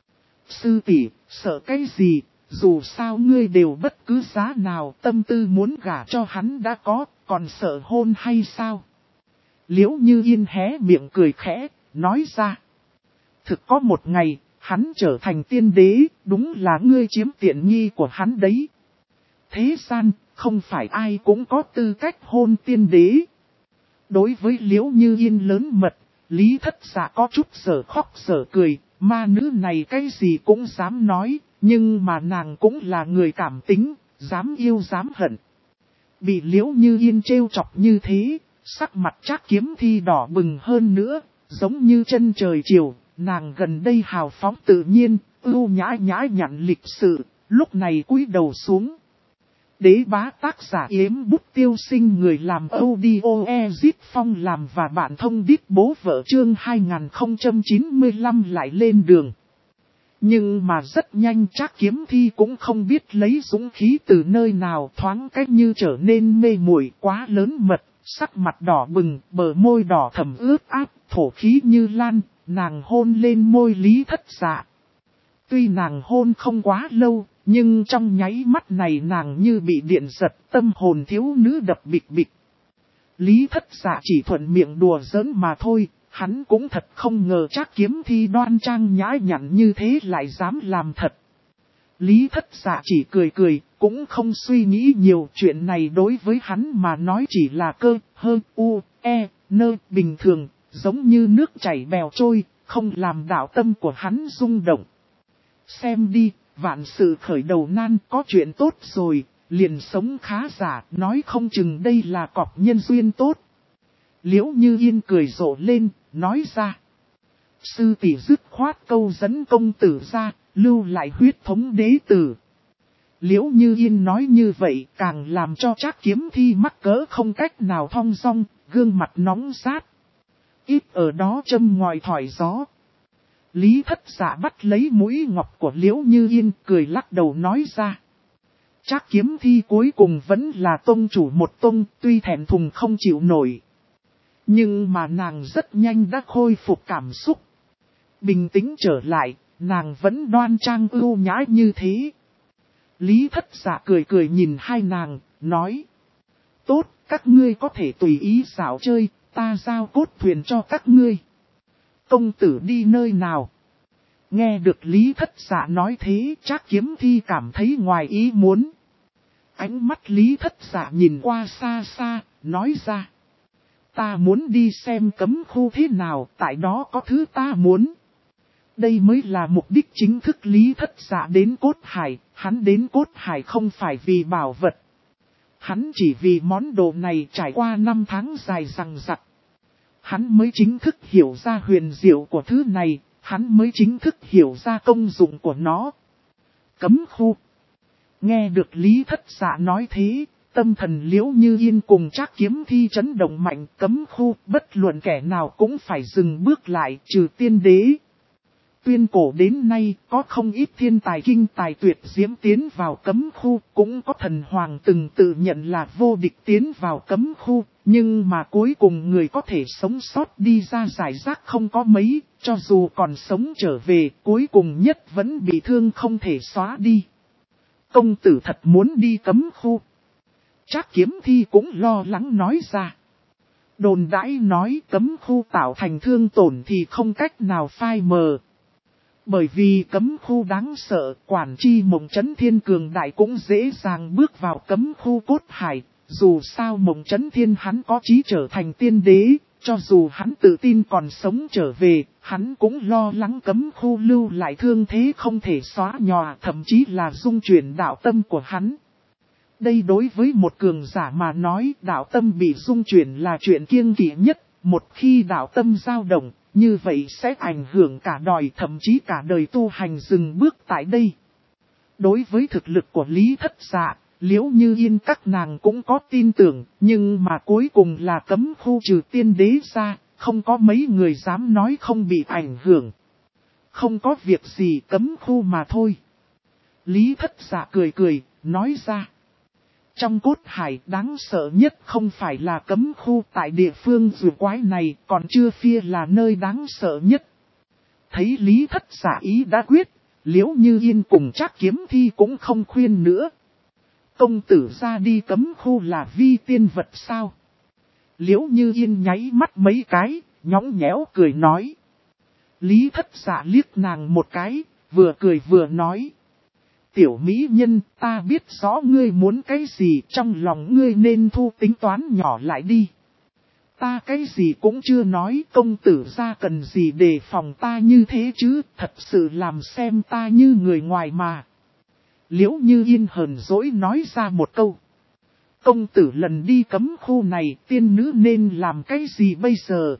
Sư tỷ, sợ cái gì? Dù sao ngươi đều bất cứ giá nào tâm tư muốn gả cho hắn đã có, còn sợ hôn hay sao? Liễu Như Yên hé miệng cười khẽ, nói ra. Thực có một ngày, hắn trở thành tiên đế, đúng là ngươi chiếm tiện nghi của hắn đấy. Thế gian, không phải ai cũng có tư cách hôn tiên đế. Đối với Liễu Như Yên lớn mật, Lý Thất Dạ có chút sở khóc sở cười, ma nữ này cái gì cũng dám nói. Nhưng mà nàng cũng là người cảm tính, dám yêu dám hận. Bị Liễu Như Yên trêu chọc như thế, sắc mặt Trác Kiếm Thi đỏ bừng hơn nữa, giống như chân trời chiều, nàng gần đây hào phóng tự nhiên, ưu nhã nhã nhặn lịch sự, lúc này cúi đầu xuống. Đế bá tác giả Yếm Bút Tiêu Sinh, người làm audio Ezit Phong làm và bạn thông điệp bố vợ chương 2095 lại lên đường. Nhưng mà rất nhanh Trác Kiếm Thi cũng không biết lấy dũng khí từ nơi nào, thoáng cách như trở nên mê muội, quá lớn mật, sắc mặt đỏ bừng, bờ môi đỏ thẫm ướt át, thổ khí như lan, nàng hôn lên môi Lý Thất Dạ. Tuy nàng hôn không quá lâu, nhưng trong nháy mắt này nàng như bị điện giật, tâm hồn thiếu nữ đập bịch bịch. Lý Thất Dạ chỉ thuận miệng đùa giỡn mà thôi. Hắn cũng thật không ngờ Trác Kiếm Thi đoan trang nhã nhặn như thế lại dám làm thật. Lý Thất Dạ chỉ cười cười, cũng không suy nghĩ nhiều, chuyện này đối với hắn mà nói chỉ là cơ, hơ, u, e, nơ, bình thường, giống như nước chảy bèo trôi, không làm đạo tâm của hắn rung động. Xem đi, vạn sự khởi đầu nan, có chuyện tốt rồi, liền sống khá giả, nói không chừng đây là cọc nhân duyên tốt. Liễu Như Yên cười rộ lên, nói ra. Sư tỷ dứt khoát câu dẫn công tử ra, lưu lại huyết thống đế tử. Liễu Như Yên nói như vậy càng làm cho Trác Kiếm Thi mắc cỡ không cách nào thong dong, gương mặt nóng rát. Ít ở đó châm ngòi thổi gió. Lý Thất Dạ bắt lấy mũi ngọc của Liễu Như Yên, cười lắc đầu nói ra. Trác Kiếm Thi cuối cùng vẫn là tông chủ một tông, tuy thẹn thùng không chịu nổi. Nhưng mà nàng rất nhanh đã khôi phục cảm xúc. Bình tĩnh trở lại, nàng vẫn đoan trang ưu nhã như thế. Lý Thất Dạ cười cười nhìn hai nàng, nói. Tốt, các ngươi có thể tùy ý dạo chơi, ta giao cốt thuyền cho các ngươi. Công tử đi nơi nào? Nghe được Lý Thất Dạ nói thế, Trác Kiếm Thi cảm thấy ngoài ý muốn. Ánh mắt Lý Thất Dạ nhìn qua xa xa, nói ra. Ta muốn đi xem cấm khu thế nào, tại đó có thứ ta muốn. Đây mới là mục đích chính thức Lý Thất Dạ đến Cốt Hải, hắn đến Cốt Hải không phải vì bảo vật. Hắn chỉ vì món đồ này trải qua 5 tháng dài dằng dặc. Hắn mới chính thức hiểu ra huyền diệu của thứ này, hắn mới chính thức hiểu ra công dụng của nó. Cấm khu. Nghe được Lý Thất Dạ nói thế, tâm thần Liễu Như Yên cùng Trác Kiếm Thi chấn động mạnh. Cấm khu, bất luận kẻ nào cũng phải dừng bước lại, trừ tiên đế. Tuyên cổ đến nay, có không ít thiên tài kinh tài tuyệt diễm tiến vào cấm khu, cũng có thần hoàng từng tự nhận là vô địch tiến vào cấm khu, nhưng mà cuối cùng người có thể sống sót đi ra giải rác không có mấy, cho dù còn sống trở về, cuối cùng nhất vẫn bị thương không thể xóa đi. Công tử thật muốn đi cấm khu. Trác Kiếm Thi cũng lo lắng nói ra. Đồn đãi nói cấm khu tạo thành thương tổn thì không cách nào phai mờ. Bởi vì cấm khu đáng sợ, quản chi Mộng Chấn Thiên cường đại cũng dễ dàng bước vào cấm khu Cốt Hải. Dù sao Mộng Chấn Thiên hắn có chí trở thành tiên đế, cho dù hắn tự tin còn sống trở về, hắn cũng lo lắng cấm khu lưu lại thương thế không thể xóa nhòa, thậm chí là dung chuyển đạo tâm của hắn. Đây đối với một cường giả mà nói, đạo tâm bị dung chuyển là chuyện kiêng kỵ nhất. Một khi đạo tâm dao động, như vậy sẽ ảnh hưởng cả đời, thậm chí cả đời tu hành dừng bước tại đây. Đối với thực lực của Lý Thất Dạ, Liễu Như Yên các nàng cũng có tin tưởng, nhưng mà cuối cùng là cấm khu trừ tiên đế ra, không có mấy người dám nói không bị ảnh hưởng. Không có việc gì, cấm khu mà thôi. Lý Thất Dạ cười cười, nói ra. Trong Cốt Hải đáng sợ nhất không phải là cấm khu, tại địa phương rùa quái này, còn chưa phia là nơi đáng sợ nhất. Thấy Lý Thất Dạ ý đã quyết, Liễu Như Yên cùng Trác Kiếm Thi cũng không khuyên nữa. Công tử ra đi cấm khu là vi tiên vật sao? Liễu Như Yên nháy mắt mấy cái, nhõng nhẽo cười nói. Lý Thất Dạ liếc nàng một cái, vừa cười vừa nói. Tiểu mỹ nhân, ta biết rõ ngươi muốn cái gì, trong lòng ngươi nên thu tính toán nhỏ lại đi. Ta cái gì cũng chưa nói, công tử ra cần gì để phòng ta như thế chứ, thật sự làm xem ta như người ngoài mà. Liễu Như Yên hờn dỗi nói ra một câu. Công tử lần đi cấm khu này, tiên nữ nên làm cái gì bây giờ?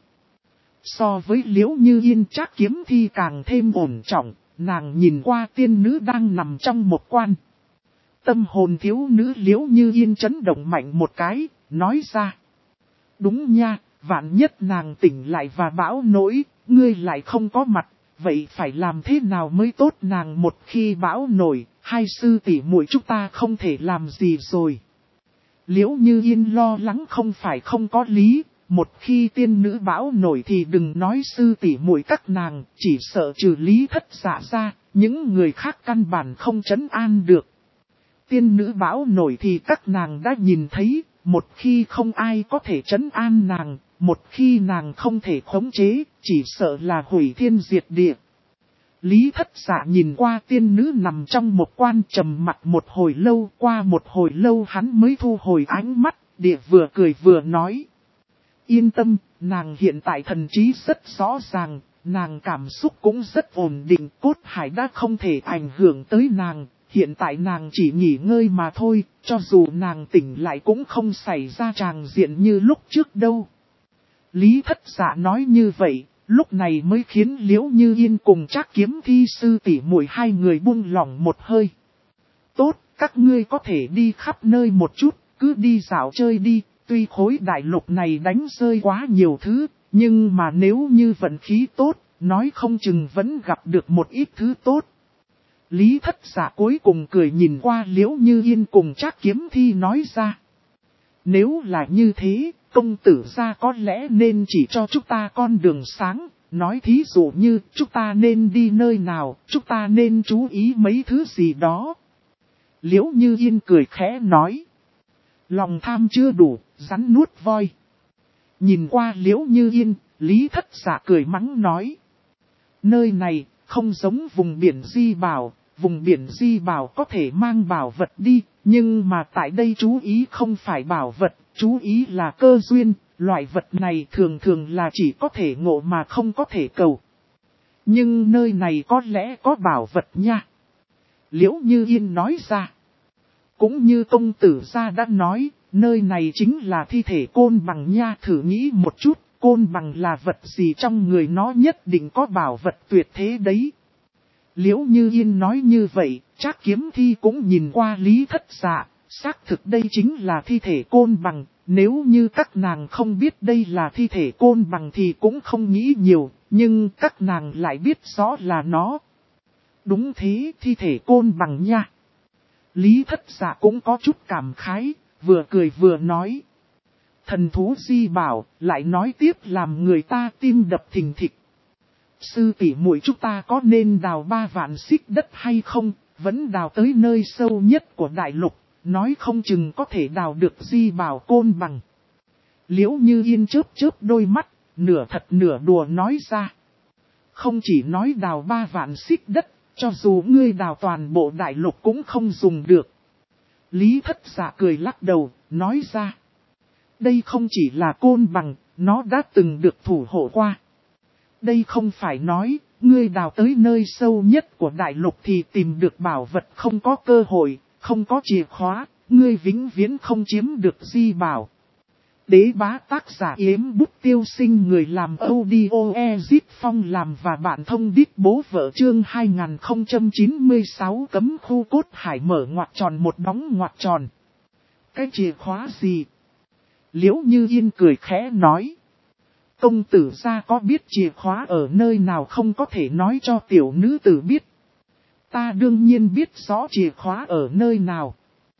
So với Liễu Như Yên, Trác Kiếm Thi càng thêm ổn trọng. Nàng nhìn qua tiên nữ đang nằm trong một quan. Tâm hồn thiếu nữ Liễu Như Yên chấn động mạnh một cái, nói ra. Đúng nha, vạn nhất nàng tỉnh lại và bão nổi, ngươi lại không có mặt, vậy phải làm thế nào mới tốt? Nàng một khi bão nổi, hai sư tỷ muội chúng ta không thể làm gì rồi. Liễu Như Yên lo lắng không phải không có lý. Một khi tiên nữ bão nổi thì đừng nói sư tỷ muội các nàng, chỉ sợ trừ Lý Thất Dạ ra, những người khác căn bản không trấn an được. Tiên nữ bão nổi thì các nàng đã nhìn thấy, một khi không ai có thể trấn an nàng, một khi nàng không thể khống chế, chỉ sợ là hủy thiên diệt địa. Lý Thất Dạ nhìn qua tiên nữ nằm trong một quan trầm mặt một hồi lâu, qua một hồi lâu hắn mới thu hồi ánh mắt, địa vừa cười vừa nói. Yên tâm, nàng hiện tại thần trí rất rõ ràng, nàng cảm xúc cũng rất ổn định, Cốt Hải đã không thể ảnh hưởng tới nàng, hiện tại nàng chỉ nghỉ ngơi mà thôi, cho dù nàng tỉnh lại cũng không xảy ra tràng diện như lúc trước đâu. Lý Thất Dạ nói như vậy, lúc này mới khiến Liễu Như Yên cùng Trác Kiếm Thi sư tỷ muội hai người buông lỏng một hơi. Tốt, các ngươi có thể đi khắp nơi một chút, cứ đi dạo chơi đi. Tuy khối đại lục này đánh rơi quá nhiều thứ, nhưng mà nếu như vận khí tốt, nói không chừng vẫn gặp được một ít thứ tốt. Lý Thất Dạ cuối cùng cười nhìn qua Liễu Như Yên cùng Trác Kiếm Thi nói ra. Nếu là như thế, công tử gia có lẽ nên chỉ cho chúng ta con đường sáng, nói thí dụ như chúng ta nên đi nơi nào, chúng ta nên chú ý mấy thứ gì đó. Liễu Như Yên cười khẽ nói. Lòng tham chưa đủ, rắn nuốt voi. Nhìn qua Liễu Như Yên, Lý Thất Dạ cười mắng nói. Nơi này, không giống vùng biển Di Bảo, vùng biển Di Bảo có thể mang bảo vật đi, nhưng mà tại đây chú ý không phải bảo vật, chú ý là cơ duyên, loại vật này thường thường là chỉ có thể ngộ mà không có thể cầu. Nhưng nơi này có lẽ có bảo vật nha. Liễu Như Yên nói ra. Cũng như công tử gia đã nói, nơi này chính là thi thể Côn Bằng nha, thử nghĩ một chút, Côn Bằng là vật gì trong người nó nhất định có bảo vật tuyệt thế đấy. Liễu Như Yên nói như vậy, Trác Kiếm Thi cũng nhìn qua Lý Thất Dạ, xác thực đây chính là thi thể Côn Bằng, nếu như các nàng không biết đây là thi thể Côn Bằng thì cũng không nghĩ nhiều, nhưng các nàng lại biết rõ là nó. Đúng thế, thi thể Côn Bằng nha. Lý Thất Dạ cũng có chút cảm khái, vừa cười vừa nói. Thần thú Di Bảo, lại nói tiếp làm người ta tim đập thình thịch. Sư tỷ muội chúng ta có nên đào 3 vạn xích đất hay không, vẫn đào tới nơi sâu nhất của đại lục, nói không chừng có thể đào được Di Bảo Côn Bằng. Liễu Như Yên chớp chớp đôi mắt, nửa thật nửa đùa nói ra. Không chỉ nói đào 3 vạn xích đất, cho dù ngươi đào toàn bộ đại lục cũng không dùng được. Lý Thất Dạ cười lắc đầu, nói ra. Đây không chỉ là Côn Bằng, nó đã từng được thủ hộ qua. Đây không phải nói, ngươi đào tới nơi sâu nhất của đại lục thì tìm được bảo vật không có cơ hội, không có chìa khóa, ngươi vĩnh viễn không chiếm được Di Bảo. Đế bá tác giả Yếm Bút Tiêu Sinh, người làm audio Ezip Phong làm và bạn thông đít bố vợ chương 2096 cấm khu cốt hải mở ngoặc tròn một đóng ngoặc tròn. Cái chìa khóa gì? Liễu Như Yên cười khẽ nói. Công tử gia có biết chìa khóa ở nơi nào không có thể nói cho tiểu nữ tử biết. Ta đương nhiên biết rõ chìa khóa ở nơi nào.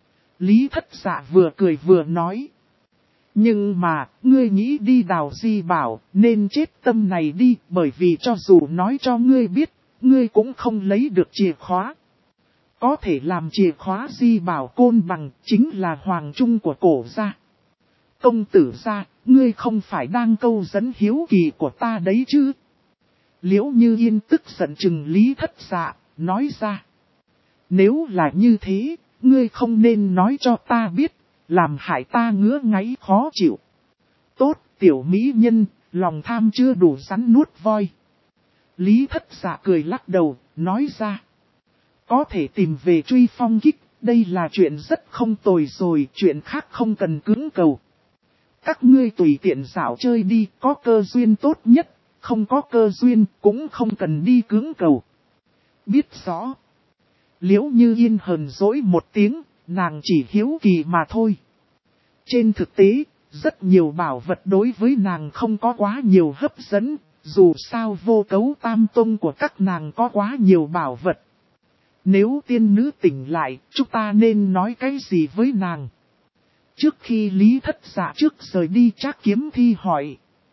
Lý Thất Dạ vừa cười vừa nói. Nhưng mà, ngươi nghĩ đi đào Di Bảo, nên chết tâm này đi, bởi vì cho dù nói cho ngươi biết, ngươi cũng không lấy được chìa khóa. Có thể làm chìa khóa Di Bảo Côn Bằng, chính là hoàng trung của cổ gia. Công tử gia, ngươi không phải đang câu dẫn hiếu kỳ của ta đấy chứ? Liễu Như Yên tức giận chừng Lý Thất Dạ, nói ra. Nếu là như thế, ngươi không nên nói cho ta biết. Làm hại ta ngứa ngáy khó chịu. Tốt, tiểu mỹ nhân, lòng tham chưa đủ rắn nuốt voi. Lý Thất Dạ cười lắc đầu, nói ra. Có thể tìm về Truy Phong Kích, đây là chuyện rất không tồi rồi, chuyện khác không cần cưỡng cầu. Các ngươi tùy tiện dạo chơi đi, có cơ duyên tốt nhất, không có cơ duyên cũng không cần đi cưỡng cầu. Biết rõ. Liễu Như Yên hờn dỗi một tiếng. Nàng chỉ hiếu kỳ mà thôi. Trên thực tế, rất nhiều bảo vật đối với nàng không có quá nhiều hấp dẫn, dù sao Vô Cấu Tam Tông của các nàng có quá nhiều bảo vật. Nếu tiên nữ tỉnh lại, chúng ta nên nói cái gì với nàng? Trước khi Lý Thất Dạ trước rời đi Trác Kiếm Thi hỏi.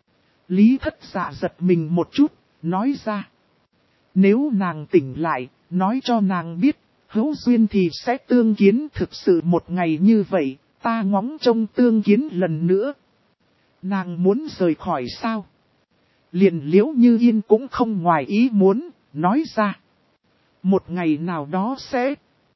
Lý Thất Dạ giật mình một chút, nói ra. Nếu nàng tỉnh lại, nói cho nàng biết. Hữu duyên thì sẽ tương kiến, thực sự một ngày như vậy, ta ngóng trông tương kiến lần nữa. Nàng muốn rời khỏi sao? Liền Liễu Như Yên cũng không ngoài ý muốn, nói ra. Một ngày nào đó sẽ.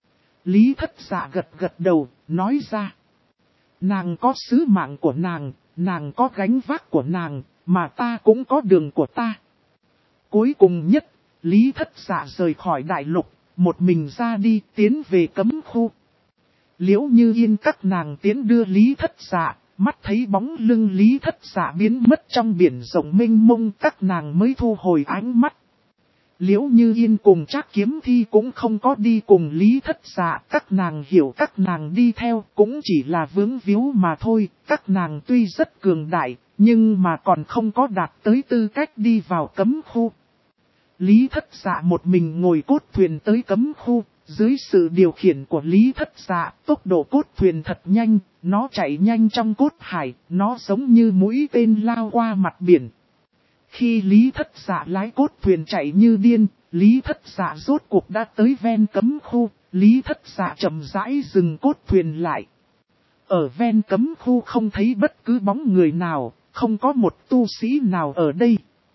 Lý Thất Dạ gật gật đầu, nói ra. Nàng có sứ mạng của nàng có gánh vác của nàng, mà ta cũng có đường của ta. Cuối cùng nhất, Lý Thất Dạ rời khỏi đại lục. Một mình ra đi tiến về cấm khu. Liễu Như Yên các nàng tiến đưa Lý Thất Dạ, mắt thấy bóng lưng Lý Thất Dạ biến mất trong biển rộng mênh mông, các nàng mới thu hồi ánh mắt. Liễu Như Yên cùng Trác Kiếm Thi cũng không có đi cùng Lý Thất Dạ, các nàng hiểu các nàng đi theo cũng chỉ là vướng víu mà thôi, các nàng tuy rất cường đại, nhưng mà còn không có đạt tới tư cách đi vào cấm khu. Lý Thất Dạ một mình ngồi cốt thuyền tới cấm khu, dưới sự điều khiển của Lý Thất Dạ, tốc độ cốt thuyền thật nhanh, nó chạy nhanh trong cốt hải, nó giống như mũi tên lao qua mặt biển. Khi Lý Thất Dạ lái cốt thuyền chạy như điên, Lý Thất Dạ rốt cuộc đã tới ven cấm khu, Lý Thất Dạ chậm rãi dừng cốt thuyền lại. Ở ven cấm khu không thấy bất cứ bóng người nào, không có một tu sĩ nào ở đây.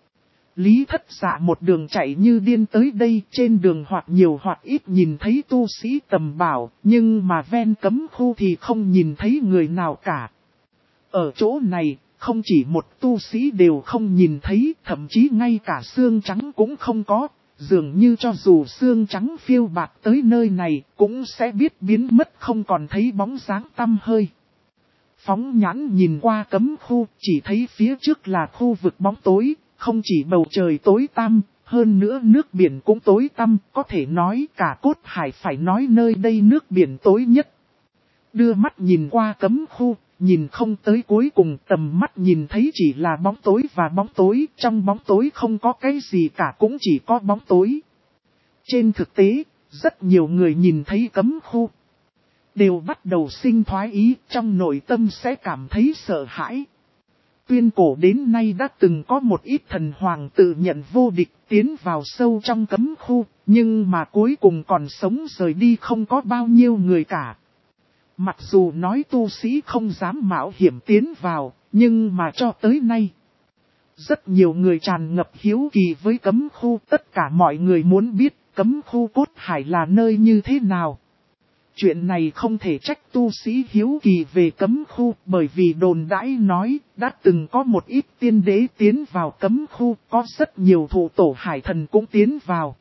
Lý Thất Dạ một đường chạy như điên tới đây, trên đường hoặc nhiều hoặc ít nhìn thấy tu sĩ tầm bảo, nhưng mà ven cấm khu thì không nhìn thấy người nào cả. Ở chỗ này, không chỉ một tu sĩ đều không nhìn thấy, thậm chí ngay cả xương trắng cũng không có, dường như cho dù xương trắng phiêu bạt tới nơi này, cũng sẽ biết biến mất không còn thấy bóng dáng tăm hơi. Phóng nhãn nhìn qua cấm khu, chỉ thấy phía trước là khu vực bóng tối, không chỉ bầu trời tối tăm, hơn nữa nước biển cũng tối tăm, có thể nói cả Cốt Hải phải nói nơi đây nước biển tối nhất. Đưa mắt nhìn qua cấm khu, nhìn không tới cuối cùng, tầm mắt nhìn thấy chỉ là bóng tối và bóng tối, trong bóng tối không có cái gì cả, cũng chỉ có bóng tối. Trên thực tế, rất nhiều người nhìn thấy cấm khu đều bắt đầu sinh thoái ý, trong nội tâm sẽ cảm thấy sợ hãi. Tuyên cổ đến nay đã từng có một ít thần hoàng tự nhận vô địch tiến vào sâu trong cấm khu, nhưng mà cuối cùng còn sống rời đi không có bao nhiêu người cả. Mặc dù nói tu sĩ không dám mạo hiểm tiến vào, nhưng mà cho tới nay, rất nhiều người tràn ngập hiếu kỳ với cấm khu, tất cả mọi người muốn biết cấm khu Cốt Hải là nơi như thế nào. Chuyện này không thể trách tu sĩ hiếu kỳ về cấm khu, bởi vì đồn đãi nói, đã từng có một ít tiên đế tiến vào cấm khu, có rất nhiều thủ tổ hải thần cũng tiến vào.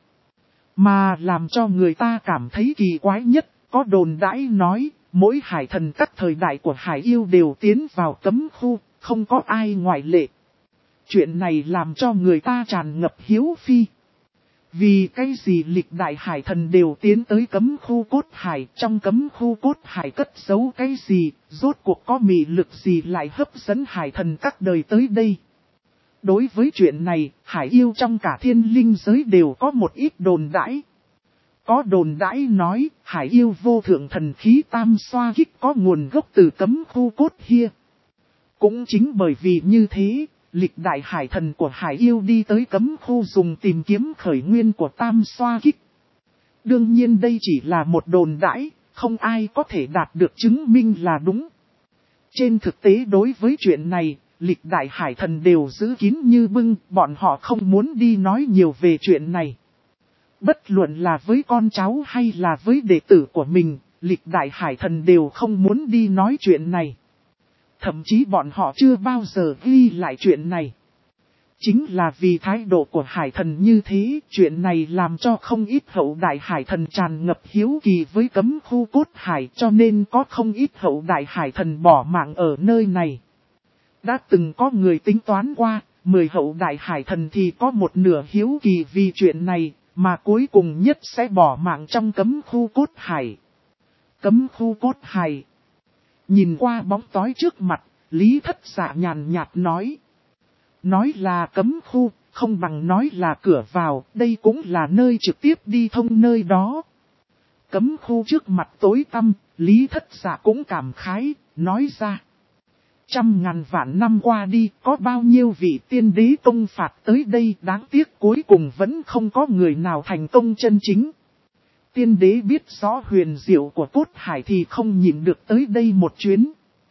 Mà làm cho người ta cảm thấy kỳ quái nhất, có đồn đãi nói, mỗi hải thần các thời đại của hải yêu đều tiến vào cấm khu, không có ai ngoại lệ. Chuyện này làm cho người ta tràn ngập hiếu phi. Vì cái gì lịch đại hải thần đều tiến tới cấm khu Cốt Hải, trong cấm khu Cốt Hải cất giấu cái gì, rốt cuộc có mị lực gì lại hấp dẫn hải thần các đời tới đây. Đối với chuyện này, hải yêu trong cả thiên linh giới đều có một ít đồn đãi. Có đồn đãi nói, hải yêu vô thượng thần khí tam xoa kích có nguồn gốc từ cấm khu Cốt Hia. Cũng chính bởi vì như thế, lịch đại hải thần của hải yêu đi tới cấm khu dùng tìm kiếm khởi nguyên của tam xoa kích. Đương nhiên đây chỉ là một đồn đãi, không ai có thể đạt được chứng minh là đúng. Trên thực tế đối với chuyện này, lịch đại hải thần đều giữ kín như bưng, bọn họ không muốn đi nói nhiều về chuyện này. Bất luận là với con cháu hay là với đệ tử của mình, lịch đại hải thần đều không muốn đi nói chuyện này. Thậm chí bọn họ chưa bao giờ ghi lại chuyện này. Chính là vì thái độ của hải thần như thế, chuyện này làm cho không ít hậu đại hải thần tràn ngập hiếu kỳ với cấm khu Cốt Hải, cho nên có không ít hậu đại hải thần bỏ mạng ở nơi này. Đã từng có người tính toán qua, 10 hậu đại hải thần thì có một nửa hiếu kỳ vì chuyện này, mà cuối cùng nhất sẽ bỏ mạng trong cấm khu Cốt Hải. Cấm khu Cốt Hải. Nhìn qua bóng tối trước mặt, Lý Thất Dạ nhàn nhạt nói. Nói là cấm khu, không bằng nói là cửa vào, đây cũng là nơi trực tiếp đi thông nơi đó. Cấm khu trước mặt tối tăm, Lý Thất Dạ cũng cảm khái, nói ra. 100.000 vạn năm qua đi, có bao nhiêu vị tiên đế công phạt tới đây, đáng tiếc cuối cùng vẫn không có người nào thành công chân chính. Tiên đế biết rõ huyền diệu của Cốt Hải thì không nhìn được tới đây một chuyến.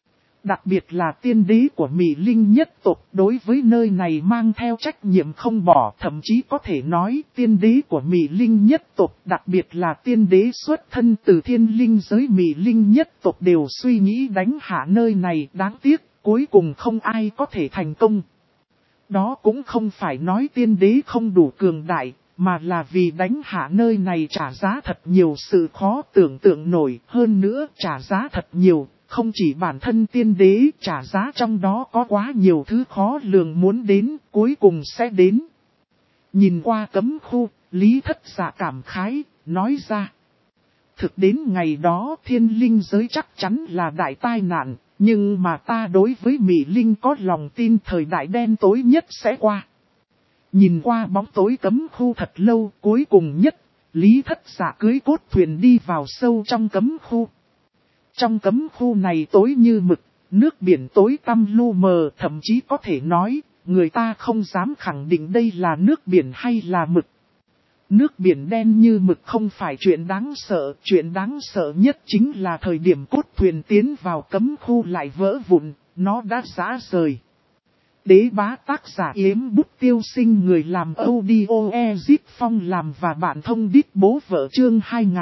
Đặc biệt là tiên đế của Mị Linh nhất tộc đối với nơi này mang theo trách nhiệm không bỏ, thậm chí có thể nói tiên đế của Mị Linh nhất tộc, đặc biệt là tiên đế xuất thân từ thiên linh giới Mị Linh nhất tộc đều suy nghĩ đánh hạ nơi này, đáng tiếc cuối cùng không ai có thể thành công. Đó cũng không phải nói tiên đế không đủ cường đại, mà là vì đánh hạ nơi này trả giá thật nhiều sự khó tưởng tượng nổi, hơn nữa trả giá thật nhiều. Không chỉ bản thân tiên đế trả giá trong đó có quá nhiều thứ khó lường muốn đến, cuối cùng sẽ đến. Nhìn qua cấm khu, Lý Thất Dạ cảm khái, nói ra. Thực đến ngày đó thiên linh giới chắc chắn là đại tai nạn, nhưng mà ta đối với Mị Linh có lòng tin thời đại đen tối nhất sẽ qua. Nhìn qua bóng tối cấm khu thật lâu, cuối cùng nhất, Lý Thất Dạ cưới cốt thuyền đi vào sâu trong cấm khu. Trong cấm khu này tối như mực, nước biển tối tăm lu mờ, thậm chí có thể nói, người ta không dám khẳng định đây là nước biển hay là mực. Nước biển đen như mực không phải chuyện đáng sợ nhất chính là thời điểm cốt thuyền tiến vào cấm khu lại vỡ vụn, nó đã rã rời. Đế bá tác giả Yếm Bút Tiêu Sinh, người làm audio Ezip Phong làm và bạn thông đít bố vợ, chương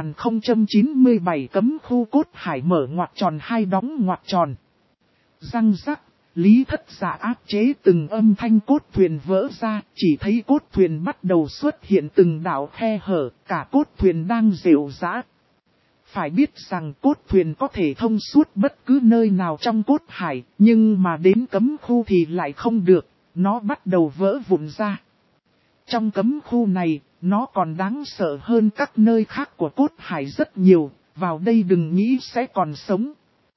2097 cấm khu cốt hải mở ngoặc tròn hai đóng ngoặc tròn. Răng rắc, Lý Thất Dạ áp chế từng âm thanh cốt thuyền vỡ ra, chỉ thấy cốt thuyền bắt đầu xuất hiện từng đạo khe hở, cả cốt thuyền đang rệu rã. Phải biết rằng cốt thuyền có thể thông suốt bất cứ nơi nào trong cốt hải, nhưng mà đến cấm khu thì lại không được, nó bắt đầu vỡ vụn ra. Trong cấm khu này, nó còn đáng sợ hơn các nơi khác của cốt hải rất nhiều, vào đây đừng nghĩ sẽ còn sống.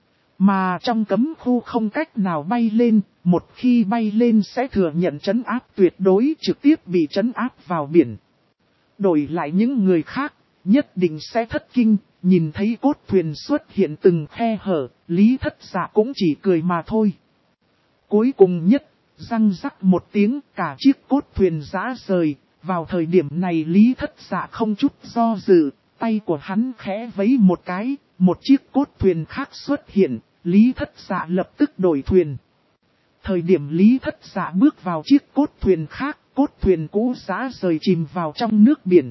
Mà trong cấm khu không cách nào bay lên, một khi bay lên sẽ thừa nhận trấn áp tuyệt đối, trực tiếp bị trấn áp vào biển. Đổi lại những người khác, nhất định sẽ thất kinh, nhìn thấy cốt thuyền xuất hiện từng khe hở, Lý Thất Dạ cũng chỉ cười mà thôi. Cuối cùng nhất, răng rắc một tiếng, cả chiếc cốt thuyền rã rời, vào thời điểm này Lý Thất Dạ không chút do dự, tay của hắn khẽ vẫy một cái, một chiếc cốt thuyền khác xuất hiện, Lý Thất Dạ lập tức đổi thuyền. Thời điểm Lý Thất Dạ bước vào chiếc cốt thuyền khác, cốt thuyền cũ rã rời chìm vào trong nước biển.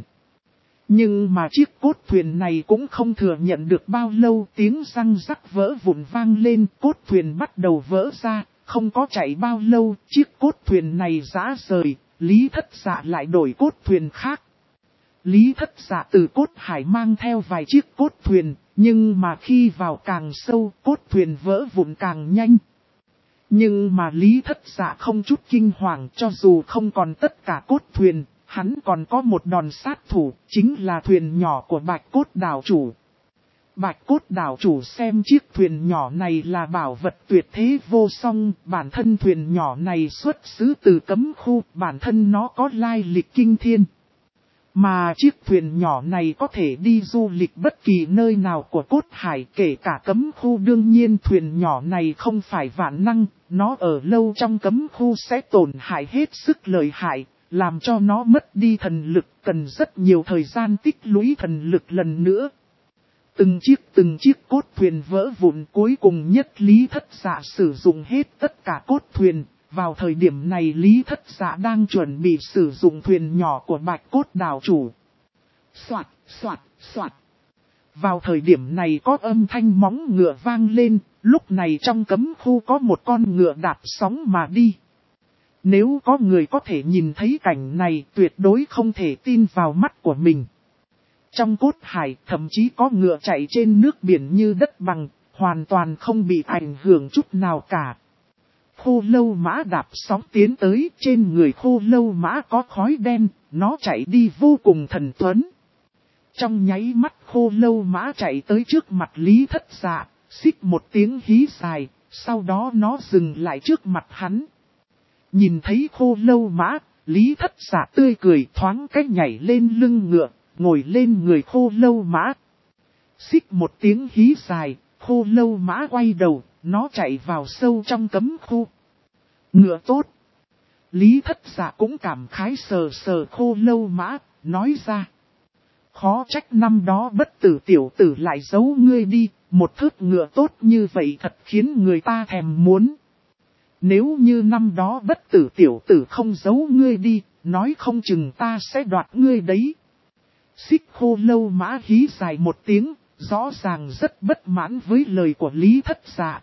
Nhưng mà chiếc cốt thuyền này cũng không thừa nhận được bao lâu, tiếng răng rắc vỡ vụn vang lên, cốt thuyền bắt đầu vỡ ra, không có chạy bao lâu, chiếc cốt thuyền này rã rời, Lý Thất Dạ lại đổi cốt thuyền khác. Lý Thất Dạ từ cốt hải mang theo vài chiếc cốt thuyền, nhưng mà khi vào càng sâu, cốt thuyền vỡ vụn càng nhanh. Nhưng mà Lý Thất Dạ không chút kinh hoàng, cho dù không còn tất cả cốt thuyền, hắn còn có một đòn sát thủ, chính là thuyền nhỏ của Bạch Cốt Đảo Chủ. Bạch Cốt Đảo Chủ xem chiếc thuyền nhỏ này là bảo vật tuyệt thế vô song, bản thân thuyền nhỏ này xuất xứ từ cấm khu, bản thân nó có lai lịch kinh thiên. Mà chiếc thuyền nhỏ này có thể đi du lịch bất kỳ nơi nào của cốt hải, kể cả cấm khu. Đương nhiên thuyền nhỏ này không phải vạn năng, nó ở lâu trong cấm khu sẽ tổn hại hết sức lợi hại, làm cho nó mất đi thần lực, cần rất nhiều thời gian tích lũy thần lực lần nữa. Từng chiếc cốt thuyền vỡ vụn, cuối cùng nhất Lý Thất Dạ sử dụng hết tất cả cốt thuyền. Vào thời điểm này Lý Thất Dạ đang chuẩn bị sử dụng thuyền nhỏ của Bạch Cốt Đảo Chủ. Soạt, soạt, soạt. Vào thời điểm này có âm thanh móng ngựa vang lên, lúc này trong cấm khu có một con ngựa đạp sóng mà đi. Nếu có người có thể nhìn thấy cảnh này, tuyệt đối không thể tin vào mắt của mình. Trong cốt hải thậm chí có ngựa chạy trên nước biển như đất bằng, hoàn toàn không bị ảnh hưởng chút nào cả. Khô lâu mã đạp sóng tiến tới, trên người khô lâu mã có khói đen, nó chạy đi vô cùng thần tuấn. Trong nháy mắt khô lâu mã chạy tới trước mặt Lý Thất Dạ, xích một tiếng hí dài, sau đó nó dừng lại trước mặt hắn. Nhìn thấy khô lâu mã, Lý Thất Dạ tươi cười thoáng cách nhảy lên lưng ngựa, ngồi lên người khô lâu mã. Xích một tiếng hí dài, khô lâu mã quay đầu, nó chạy vào sâu trong cấm khu. Ngựa tốt. Lý Thất Dạ cũng cảm khái sờ sờ khô lâu mã, nói ra. Khó trách năm đó bất tử tiểu tử lại giấu ngươi đi, một thớt ngựa tốt như vậy thật khiến người ta thèm muốn. Nếu như năm đó bất tử tiểu tử không giấu ngươi đi, nói không chừng ta sẽ đoạt ngươi đấy. Xích khô lâu mã hí dài một tiếng, rõ ràng rất bất mãn với lời của Lý Thất Dạ.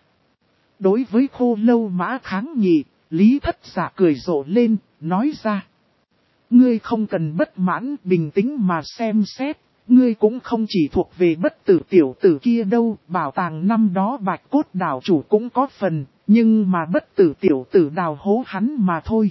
Đối với khô lâu mã kháng nghị, Lý Thất Dạ cười rộ lên, nói ra. Ngươi không cần bất mãn, bình tĩnh mà xem xét, ngươi cũng không chỉ thuộc về bất tử tiểu tử kia đâu, bảo tàng năm đó Bạch Cốt Đảo Chủ cũng có phần, nhưng mà bất tử tiểu tử đào hố hắn mà thôi.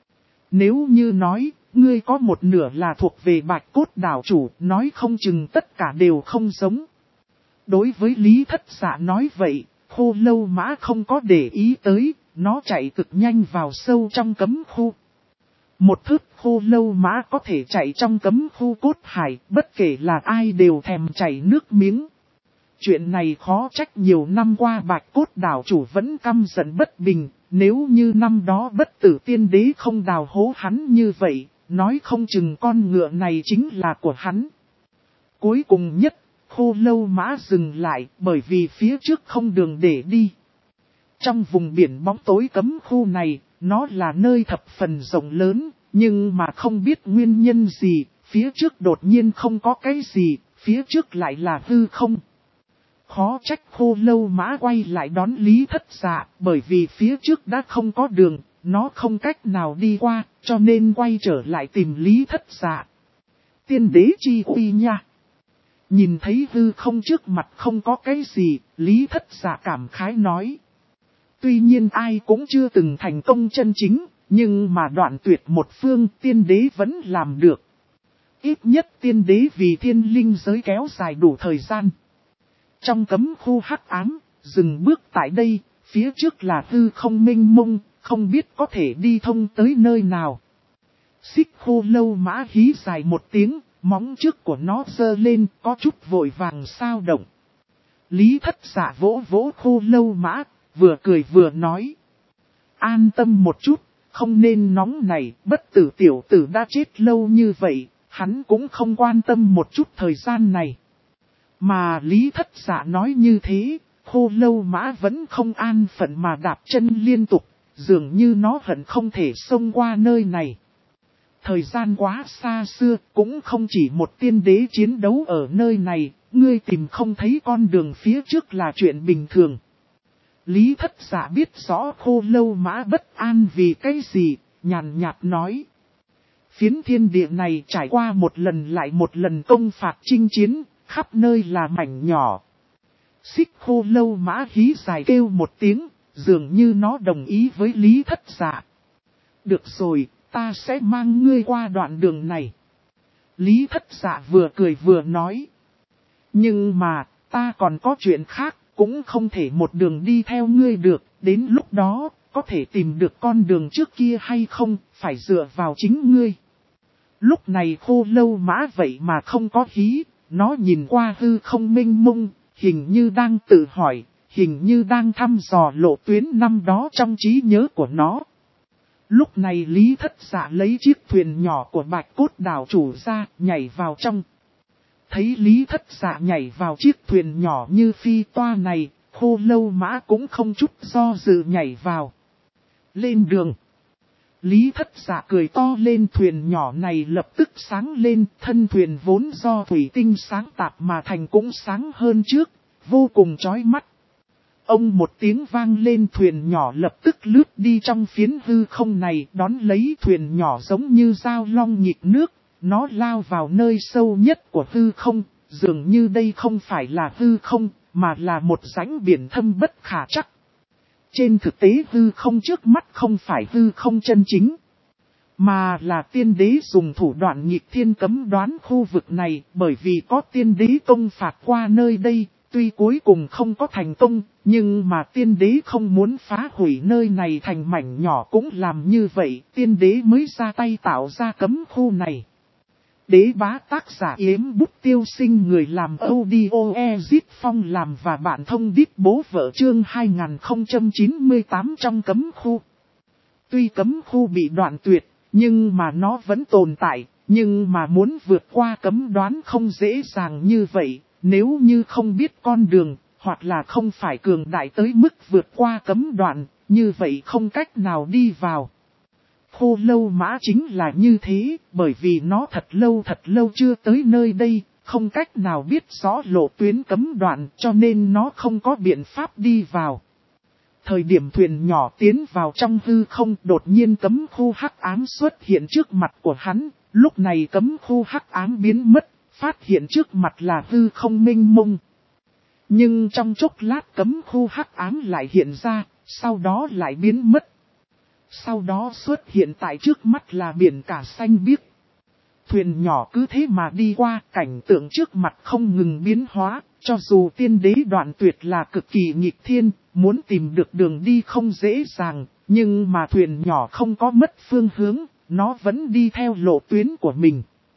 Nếu như nói, ngươi có một nửa là thuộc về Bạch Cốt Đảo Chủ, nói không chừng tất cả đều không giống. Đối với Lý Thất Dạ nói vậy, khô lâu mã không có để ý tới, nó chạy cực nhanh vào sâu trong cấm khu. Một thớt khô lâu mã có thể chạy trong cấm khu cốt hải, bất kể là ai đều thèm chảy nước miếng. Chuyện này khó trách nhiều năm qua Bạch Cốt đảo chủ vẫn căm giận bất bình, nếu như năm đó Bất Tử Tiên Đế không đào hố hắn như vậy, nói không chừng con ngựa này chính là của hắn. Cuối cùng nhất, Khô Lâu Mã dừng lại bởi vì phía trước không đường để đi. Trong vùng biển bóng tối cấm khu này, nó là nơi thập phần rộng lớn, nhưng mà không biết nguyên nhân gì, phía trước đột nhiên không có cái gì, phía trước lại là hư không. Khó trách Khô Lâu Mã quay lại đón Lý Thất Dạ, bởi vì phía trước đã không có đường, nó không cách nào đi qua, cho nên quay trở lại tìm Lý Thất Dạ. Tiên đế chi uy nha! Nhìn thấy hư không trước mặt không có cái gì, Lý Thất Dạ cảm khái nói. Tuy nhiên ai cũng chưa từng thành công chân chính, nhưng mà đoạn tuyệt một phương tiên đế vẫn làm được. Ít nhất tiên đế vì thiên linh giới kéo dài đủ thời gian. Trong cấm khu hắc ám, dừng bước tại đây, phía trước là hư không mênh mông, không biết có thể đi thông tới nơi nào. Xích Khô Lâu Mã hí dài một tiếng, móng trước của nó giơ lên, có chút vội vàng sao động. Lý Thất Dạ vỗ vỗ Khô Lâu Mã, vừa cười vừa nói. An tâm một chút, không nên nóng này, Bất Tử tiểu tử đã chết lâu như vậy, hắn cũng không quan tâm một chút thời gian này. Mà Lý Thất Dạ nói như thế, Khô Lâu Mã vẫn không an phận mà đạp chân liên tục, dường như nó hận không thể xông qua nơi này. Thời gian quá xa xưa, cũng không chỉ một tiên đế chiến đấu ở nơi này, ngươi tìm không thấy con đường phía trước là chuyện bình thường. Lý Thất Dạ biết rõ Khô Lâu Mã bất an vì cái gì, nhàn nhạt nói. Phiến thiên địa này trải qua một lần lại một lần công phạt chinh chiến, khắp nơi là mảnh nhỏ. Xích Khô Lâu Mã hí dài kêu một tiếng, dường như nó đồng ý với Lý Thất Dạ. Được rồi, ta sẽ mang ngươi qua đoạn đường này. Lý Thất Dạ vừa cười vừa nói. Nhưng mà, ta còn có chuyện khác, cũng không thể một đường đi theo ngươi được, đến lúc đó, có thể tìm được con đường trước kia hay không, phải dựa vào chính ngươi. Lúc này Khô Lâu Mã vậy mà không có hí, nó nhìn qua hư không mênh mông, hình như đang tự hỏi, hình như đang thăm dò lộ tuyến năm đó trong trí nhớ của nó. Lúc này Lý Thất Dạ lấy chiếc thuyền nhỏ của Bạch Cốt đảo chủ ra, nhảy vào trong. Thấy Lý Thất Dạ nhảy vào chiếc thuyền nhỏ như phi toa này, Khô Lâu Mã cũng không chút do dự nhảy vào. Lên đường. Lý Thất Dạ cười to lên, thuyền nhỏ này lập tức sáng lên, thân thuyền vốn do thủy tinh sáng tạp mà thành cũng sáng hơn trước, vô cùng chói mắt. Ông một tiếng vang lên, thuyền nhỏ lập tức lướt đi trong phiến hư không này, đón lấy thuyền nhỏ giống như dao long nhịp nước, nó lao vào nơi sâu nhất của hư không, dường như đây không phải là hư không, mà là một rãnh biển thâm bất khả trắc. Trên thực tế hư không trước mắt không phải hư không chân chính, mà là tiên đế dùng thủ đoạn nghịch thiên cấm đoán khu vực này, bởi vì có tiên đế công phạt qua nơi đây, tuy cuối cùng không có thành công, nhưng mà tiên đế không muốn phá hủy nơi này thành mảnh nhỏ cũng làm như vậy, tiên đế mới ra tay tạo ra cấm khu này. Đế bá tác giả Yếm Bút Tiêu Sinh, người làm audio Ezit Phong làm và bạn thông đít bố vợ chương 2098 trong cấm khu. Tuy cấm khu bị đoạn tuyệt, nhưng mà nó vẫn tồn tại, nhưng mà muốn vượt qua cấm đoán không dễ dàng như vậy, nếu như không biết con đường, hoặc là không phải cường đại tới mức vượt qua cấm đoạn, như vậy không cách nào đi vào. Khô Lâu Mã chính là như thế, bởi vì nó thật lâu chưa tới nơi đây, không cách nào biết rõ lộ tuyến cấm đoạn, cho nên nó không có biện pháp đi vào. Thời điểm thuyền nhỏ tiến vào trong hư không, đột nhiên cấm khu hắc ám xuất hiện trước mặt của hắn, lúc này cấm khu hắc ám biến mất, phát hiện trước mặt là hư không mênh mông. Nhưng trong chốc lát cấm khu hắc ám lại hiện ra, sau đó lại biến mất. Sau đó xuất hiện tại trước mắt là biển cả xanh biếc. Thuyền nhỏ cứ thế mà đi qua, cảnh tượng trước mặt không ngừng biến hóa, cho dù tiên đế đoạn tuyệt là cực kỳ nghịch thiên, muốn tìm được đường đi không dễ dàng, nhưng mà thuyền nhỏ không có mất phương hướng, nó vẫn đi theo lộ tuyến của mình.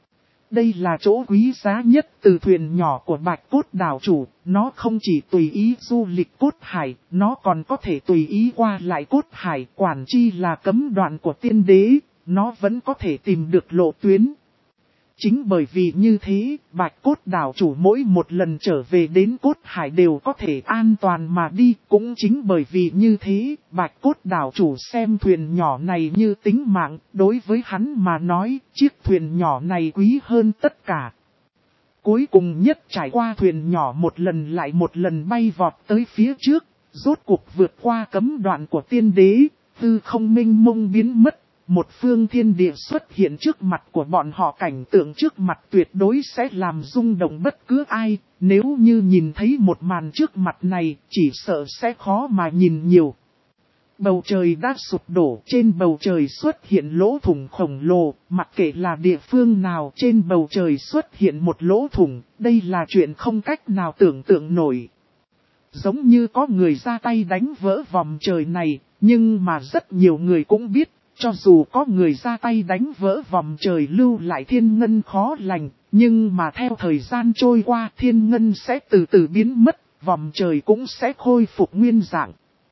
Đây là chỗ quý giá nhất từ thuyền nhỏ của Bạch Cốt đảo chủ, nó không chỉ tùy ý du lịch cốt hải, nó còn có thể tùy ý qua lại cốt hải, quản chi là cấm đoạn của tiên đế, nó vẫn có thể tìm được lộ tuyến. Chính bởi vì như thế, Bạch Cốt đảo chủ mỗi một lần trở về đến cốt hải đều có thể an toàn mà đi. Cũng chính bởi vì như thế, Bạch Cốt đảo chủ xem thuyền nhỏ này như tính mạng, đối với hắn mà nói, chiếc thuyền nhỏ này quý hơn tất cả. Cuối cùng nhất trải qua thuyền nhỏ một lần lại một lần bay vọt tới phía trước, rốt cuộc vượt qua cấm đoạn của tiên đế, hư không minh mông biến mất. Một phương thiên địa xuất hiện trước mặt của bọn họ, cảnh tượng trước mặt tuyệt đối sẽ làm rung động bất cứ ai, nếu như nhìn thấy một màn trước mặt này, chỉ sợ sẽ khó mà nhìn nhiều. Bầu trời đã sụp đổ, trên bầu trời xuất hiện lỗ thủng khổng lồ, mặc kệ là địa phương nào trên bầu trời xuất hiện một lỗ thủng, đây là chuyện không cách nào tưởng tượng nổi. Giống như có người ra tay đánh vỡ vòng trời này, nhưng mà rất nhiều người cũng biết. Cho dù có người ra tay đánh vỡ vòng trời lưu lại thiên ngân khó lành, nhưng mà theo thời gian trôi qua thiên ngân sẽ từ từ biến mất, vòng trời cũng sẽ khôi phục nguyên dạng.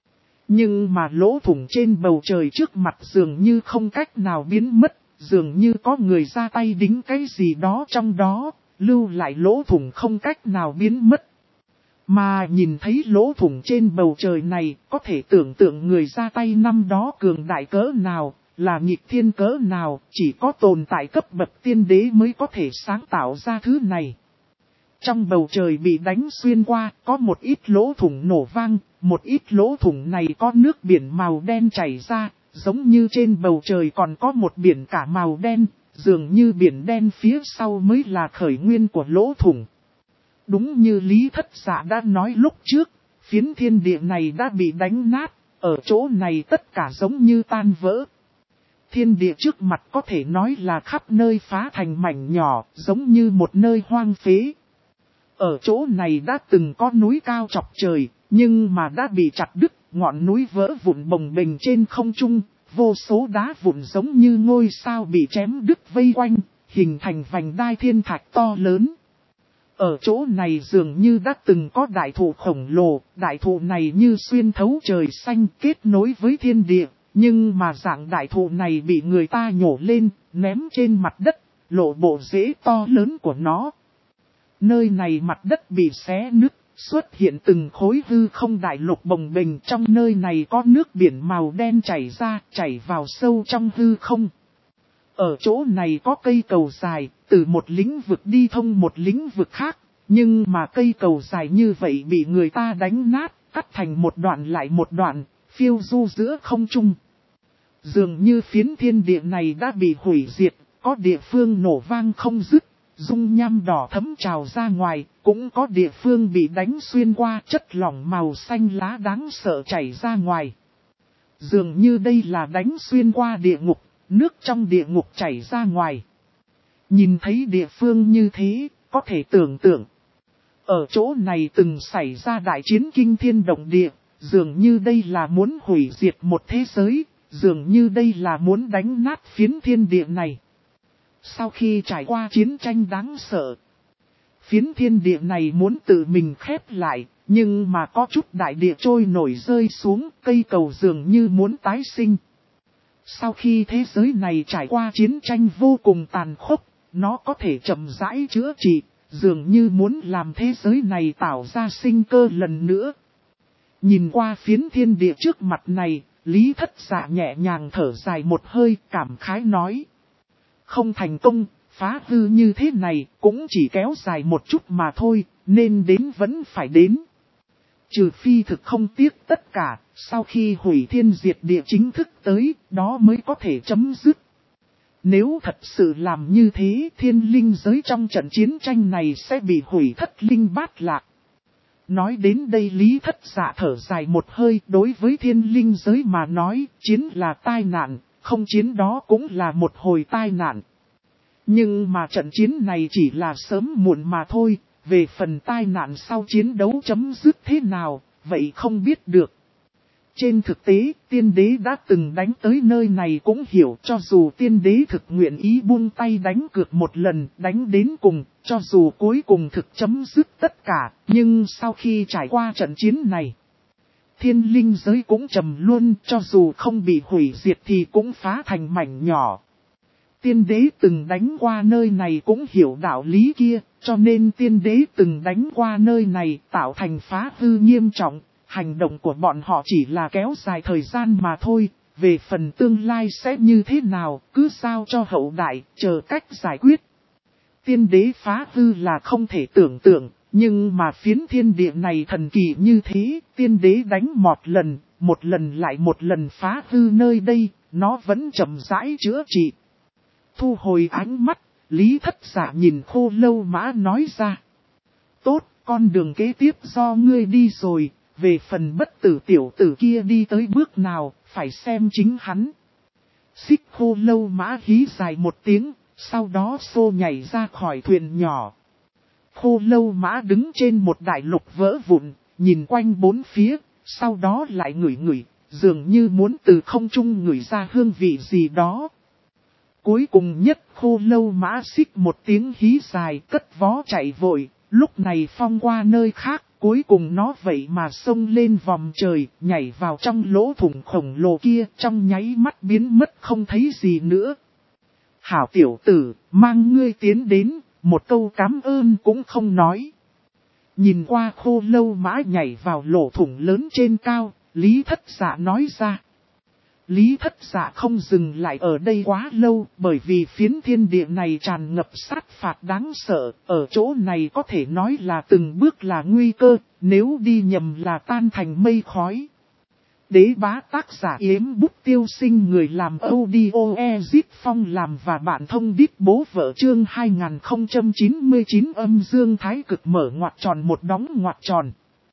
Nhưng mà lỗ thủng trên bầu trời trước mặt dường như không cách nào biến mất, dường như có người ra tay đính cái gì đó trong đó, lưu lại lỗ thủng không cách nào biến mất. Mà nhìn thấy lỗ thủng trên bầu trời này, có thể tưởng tượng người ra tay năm đó cường đại cỡ nào, là nghịch thiên cỡ nào, chỉ có tồn tại cấp bậc tiên đế mới có thể sáng tạo ra thứ này. Trong bầu trời bị đánh xuyên qua, có một ít lỗ thủng nổ vang, một ít lỗ thủng này có nước biển màu đen chảy ra, giống như trên bầu trời còn có một biển cả màu đen, dường như biển đen phía sau mới là khởi nguyên của lỗ thủng. Đúng như Lý Thất Dạ đã nói lúc trước, phiến thiên địa này đã bị đánh nát, ở chỗ này tất cả giống như tan vỡ. Thiên địa trước mặt có thể nói là khắp nơi phá thành mảnh nhỏ, giống như một nơi hoang phế. Ở chỗ này đã từng có núi cao chọc trời, nhưng mà đã bị chặt đứt, ngọn núi vỡ vụn bồng bềnh trên không trung, vô số đá vụn giống như ngôi sao bị chém đứt vây quanh, hình thành vành đai thiên thạch to lớn. Ở chỗ này dường như đã từng có đại thụ khổng lồ, đại thụ này như xuyên thấu trời xanh kết nối với thiên địa, nhưng mà dạng đại thụ này bị người ta nhổ lên, ném trên mặt đất, lộ bộ rễ to lớn của nó. Nơi này mặt đất bị xé nứt, xuất hiện từng khối hư không đại lục bồng bềnh, trong nơi này có nước biển màu đen chảy ra, chảy vào sâu trong hư không. Ở chỗ này có cây cầu dài, từ một lĩnh vực đi thông một lĩnh vực khác, nhưng mà cây cầu dài như vậy bị người ta đánh nát, cắt thành một đoạn lại một đoạn, phiêu du giữa không trung. Dường như phiến thiên địa này đã bị hủy diệt, có địa phương nổ vang không dứt, dung nham đỏ thấm trào ra ngoài, cũng có địa phương bị đánh xuyên qua, chất lỏng màu xanh lá đáng sợ chảy ra ngoài. Dường như đây là đánh xuyên qua địa ngục, nước trong địa ngục chảy ra ngoài. Nhìn thấy địa phương như thế, có thể tưởng tượng. Ở chỗ này từng xảy ra đại chiến kinh thiên động địa, dường như đây là muốn hủy diệt một thế giới, dường như đây là muốn đánh nát phiến thiên địa này. Sau khi trải qua chiến tranh đáng sợ, phiến thiên địa này muốn tự mình khép lại, nhưng mà có chút đại địa trôi nổi rơi xuống, cây cầu dường như muốn tái sinh. Sau khi thế giới này trải qua chiến tranh vô cùng tàn khốc, nó có thể chậm rãi chữa trị, dường như muốn làm thế giới này tạo ra sinh cơ lần nữa. Nhìn qua phiến thiên địa trước mặt này, Lý Thất Dạ nhẹ nhàng thở dài một hơi, cảm khái nói. Không thành công, phá hư như thế này cũng chỉ kéo dài một chút mà thôi, nên đến vẫn phải đến. Trừ phi thực không tiếc tất cả, sau khi hủy thiên diệt địa chính thức tới, đó mới có thể chấm dứt. Nếu thật sự làm như thế, thiên linh giới trong trận chiến tranh này sẽ bị hủy thất linh bát lạc. Nói đến đây Lý Thất Dạ thở dài một hơi, đối với thiên linh giới mà nói, chiến là tai nạn, không chiến đó cũng là một hồi tai nạn. Nhưng mà trận chiến này chỉ là sớm muộn mà thôi, về phần tai nạn sau chiến đấu chấm dứt thế nào, vậy không biết được. Trên thực tế, tiên đế đã từng đánh tới nơi này cũng hiểu, cho dù tiên đế thực nguyện ý buông tay đánh cược một lần, đánh đến cùng, cho dù cuối cùng thực chấm dứt tất cả, nhưng sau khi trải qua trận chiến này, thiên linh giới cũng trầm luôn, cho dù không bị hủy diệt thì cũng phá thành mảnh nhỏ. Tiên đế từng đánh qua nơi này cũng hiểu đạo lý kia, cho nên tiên đế từng đánh qua nơi này tạo thành phá hư nghiêm trọng. Hành động của bọn họ chỉ là kéo dài thời gian mà thôi, về phần tương lai sẽ như thế nào, cứ sao cho hậu đại, chờ cách giải quyết. Tiên đế phá hư là không thể tưởng tượng, nhưng mà phiến thiên địa này thần kỳ như thế, tiên đế đánh một lần lại một lần phá hư nơi đây, nó vẫn chậm rãi chữa trị. Thu hồi ánh mắt, Lý Thất Dạ nhìn Khô Lâu Mã nói ra. Tốt, con đường kế tiếp do ngươi đi rồi. Về phần bất tử tiểu tử kia đi tới bước nào, phải xem chính hắn. Xích Khô Lâu Mã hí dài một tiếng, sau đó xô nhảy ra khỏi thuyền nhỏ. Khô Lâu Mã đứng trên một đại lục vỡ vụn, nhìn quanh bốn phía, sau đó lại ngửi, dường như muốn từ không trung ngửi ra hương vị gì đó. Cuối cùng nhất Khô Lâu Mã xích một tiếng hí dài cất vó chạy vội, lúc này phong qua nơi khác. Cuối cùng nó vậy mà xông lên vòm trời, nhảy vào trong lỗ thủng khổng lồ kia, trong nháy mắt biến mất không thấy gì nữa. Hảo tiểu tử, mang ngươi tiến đến, một câu cảm ơn cũng không nói. Nhìn qua Khô Lâu Mã nhảy vào lỗ thủng lớn trên cao, Lý Thất Dạ nói ra. Lý Thất Dạ không dừng lại ở đây quá lâu, bởi vì phiến thiên địa này tràn ngập sát phạt đáng sợ, ở chỗ này có thể nói là từng bước là nguy cơ, nếu đi nhầm là tan thành mây khói. Đế bá tác giả Yếm Bút Tiêu Sinh, người làm audio Ezip Phong làm và bạn thông đít bố vợ chương 2099 âm dương thái cực mở ngoặc tròn một đóng ngoặc tròn.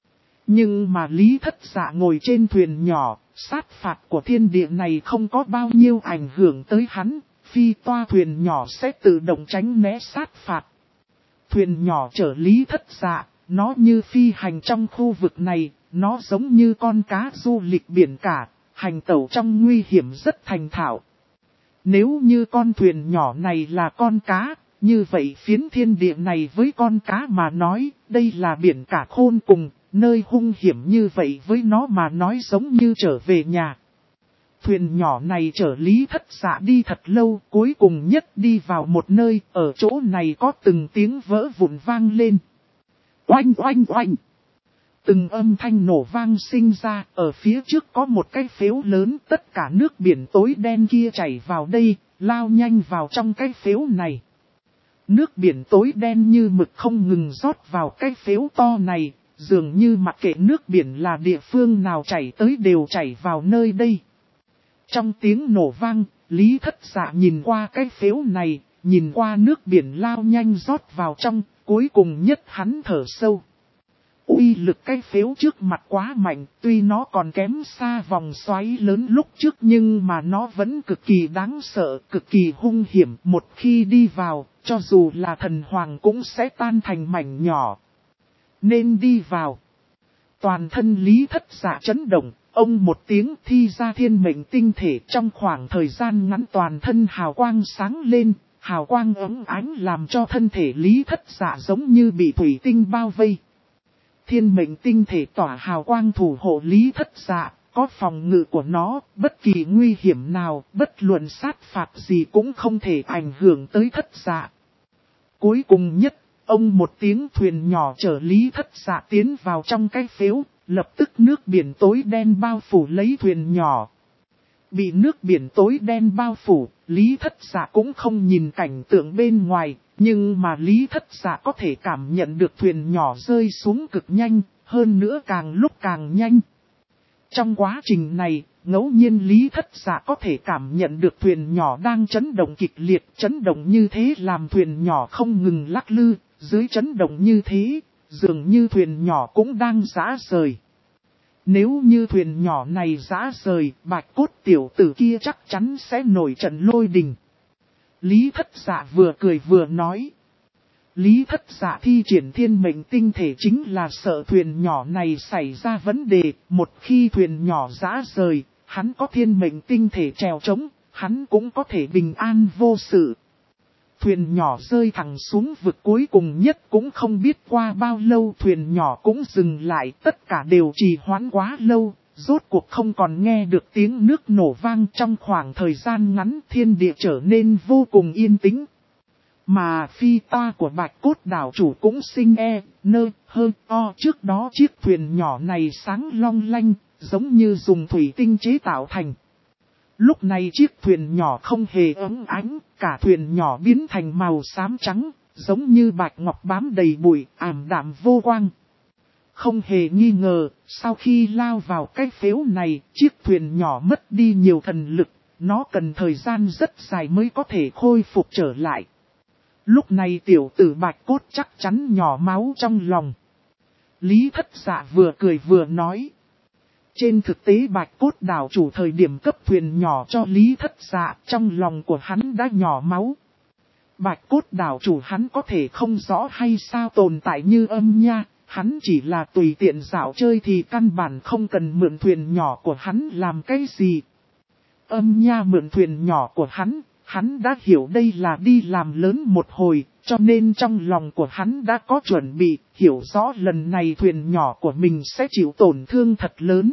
Nhưng mà Lý Thất Dạ ngồi trên thuyền nhỏ, sát phạt của thiên địa này không có bao nhiêu ảnh hưởng tới hắn, phi toa thuyền nhỏ sẽ tự động tránh né sát phạt. Thuyền nhỏ chở Lý Thất Dạ, nó như phi hành trong khu vực này, nó giống như con cá du lịch biển cả, hành tẩu trong nguy hiểm rất thành thạo. Nếu như con thuyền nhỏ này là con cá, như vậy phiến thiên địa này với con cá mà nói, đây là biển cả khôn cùng. Nơi hung hiểm như vậy với nó mà nói giống như trở về nhà. Thuyền nhỏ này chở Lý Thất Dạ đi thật lâu, cuối cùng nhất đi vào một nơi, ở chỗ này có từng tiếng vỡ vụn vang lên. Oanh oanh oanh! Từng âm thanh nổ vang sinh ra, ở phía trước có một cái phếu lớn, tất cả nước biển tối đen kia chảy vào đây, lao nhanh vào trong cái phếu này. Nước biển tối đen như mực không ngừng rót vào cái phếu to này. Dường như mặc kệ nước biển là địa phương nào chảy tới đều chảy vào nơi đây. Trong tiếng nổ vang, Lý Thất Dạ nhìn qua cái phếu này, nhìn qua nước biển lao nhanh rót vào trong, cuối cùng nhất hắn thở sâu. Uy lực cái phếu trước mặt quá mạnh, tuy nó còn kém xa vòng xoáy lớn lúc trước nhưng mà nó vẫn cực kỳ đáng sợ, cực kỳ hung hiểm. Một khi đi vào, cho dù là thần hoàng cũng sẽ tan thành mảnh nhỏ. Nên đi vào. Toàn thân Lý Thất Dạ chấn động, ông một tiếng thi ra thiên mệnh tinh thể, trong khoảng thời gian ngắn toàn thân hào quang sáng lên, hào quang ấm ánh làm cho thân thể Lý Thất Dạ giống như bị thủy tinh bao vây. Thiên mệnh tinh thể tỏa hào quang thủ hộ Lý Thất Dạ, có phòng ngự của nó, bất kỳ nguy hiểm nào, bất luận sát phạt gì cũng không thể ảnh hưởng tới Thất Dạ. Cuối cùng nhất, ông một tiếng thuyền nhỏ chở Lý Thất Dạ tiến vào trong cái phếu, lập tức nước biển tối đen bao phủ lấy thuyền nhỏ. Bị nước biển tối đen bao phủ, Lý Thất Dạ cũng không nhìn cảnh tượng bên ngoài, nhưng mà Lý Thất Dạ có thể cảm nhận được thuyền nhỏ rơi xuống cực nhanh, hơn nữa càng lúc càng nhanh. Trong quá trình này, ngẫu nhiên Lý Thất Dạ có thể cảm nhận được thuyền nhỏ đang chấn động kịch liệt, chấn động như thế làm thuyền nhỏ không ngừng lắc lư, dưới chấn động như thế, dường như thuyền nhỏ cũng đang rã rời. Nếu như thuyền nhỏ này rã rời, Bạch Cốt tiểu tử kia chắc chắn sẽ nổi trận lôi đình. Lý Thất Dạ vừa cười vừa nói. Lý Thất Dạ thi triển thiên mệnh tinh thể chính là sợ thuyền nhỏ này xảy ra vấn đề, một khi thuyền nhỏ rã rời, hắn có thiên mệnh tinh thể trèo trống, hắn cũng có thể bình an vô sự. Thuyền nhỏ rơi thẳng xuống vực cuối cùng nhất cũng không biết qua bao lâu thuyền nhỏ cũng dừng lại, tất cả đều trì hoãn quá lâu, rốt cuộc không còn nghe được tiếng nước nổ vang. Trong khoảng thời gian ngắn thiên địa trở nên vô cùng yên tĩnh. Mà phi toa của Bạch Cốt đảo chủ cũng sinh trước đó chiếc thuyền nhỏ này sáng long lanh, giống như dùng thủy tinh chế tạo thành. Lúc này chiếc thuyền nhỏ không hề ấm ánh, cả thuyền nhỏ biến thành màu xám trắng, giống như bạch ngọc bám đầy bụi, ảm đạm vô quang. Không hề nghi ngờ, sau khi lao vào cái phếu này, chiếc thuyền nhỏ mất đi nhiều thần lực, nó cần thời gian rất dài mới có thể khôi phục trở lại. Lúc này tiểu tử Bạch Cốt chắc chắn nhỏ máu trong lòng. Lý Thất Dạ vừa cười vừa nói. Trên thực tế Bạch Cốt đảo chủ thời điểm cấp thuyền nhỏ cho Lý Thất Dạ, trong lòng của hắn đã nhỏ máu. Bạch Cốt đảo chủ hắn có thể không rõ hay sao tồn tại như âm nha, hắn chỉ là tùy tiện dạo chơi thì căn bản không cần mượn thuyền nhỏ của hắn làm cái gì. Âm nha mượn thuyền nhỏ của hắn đã hiểu đây là đi làm lớn một hồi, cho nên trong lòng của hắn đã có chuẩn bị, hiểu rõ lần này thuyền nhỏ của mình sẽ chịu tổn thương thật lớn.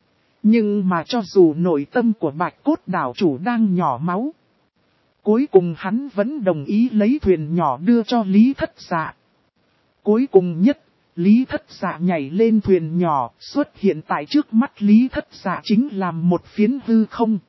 Nhưng mà cho dù nội tâm của Bạch Cốt đảo chủ đang nhỏ máu, cuối cùng hắn vẫn đồng ý lấy thuyền nhỏ đưa cho Lý Thất Dạ. Cuối cùng nhất, Lý Thất Dạ nhảy lên thuyền nhỏ, xuất hiện tại trước mắt Lý Thất Dạ chính là một phiến hư không.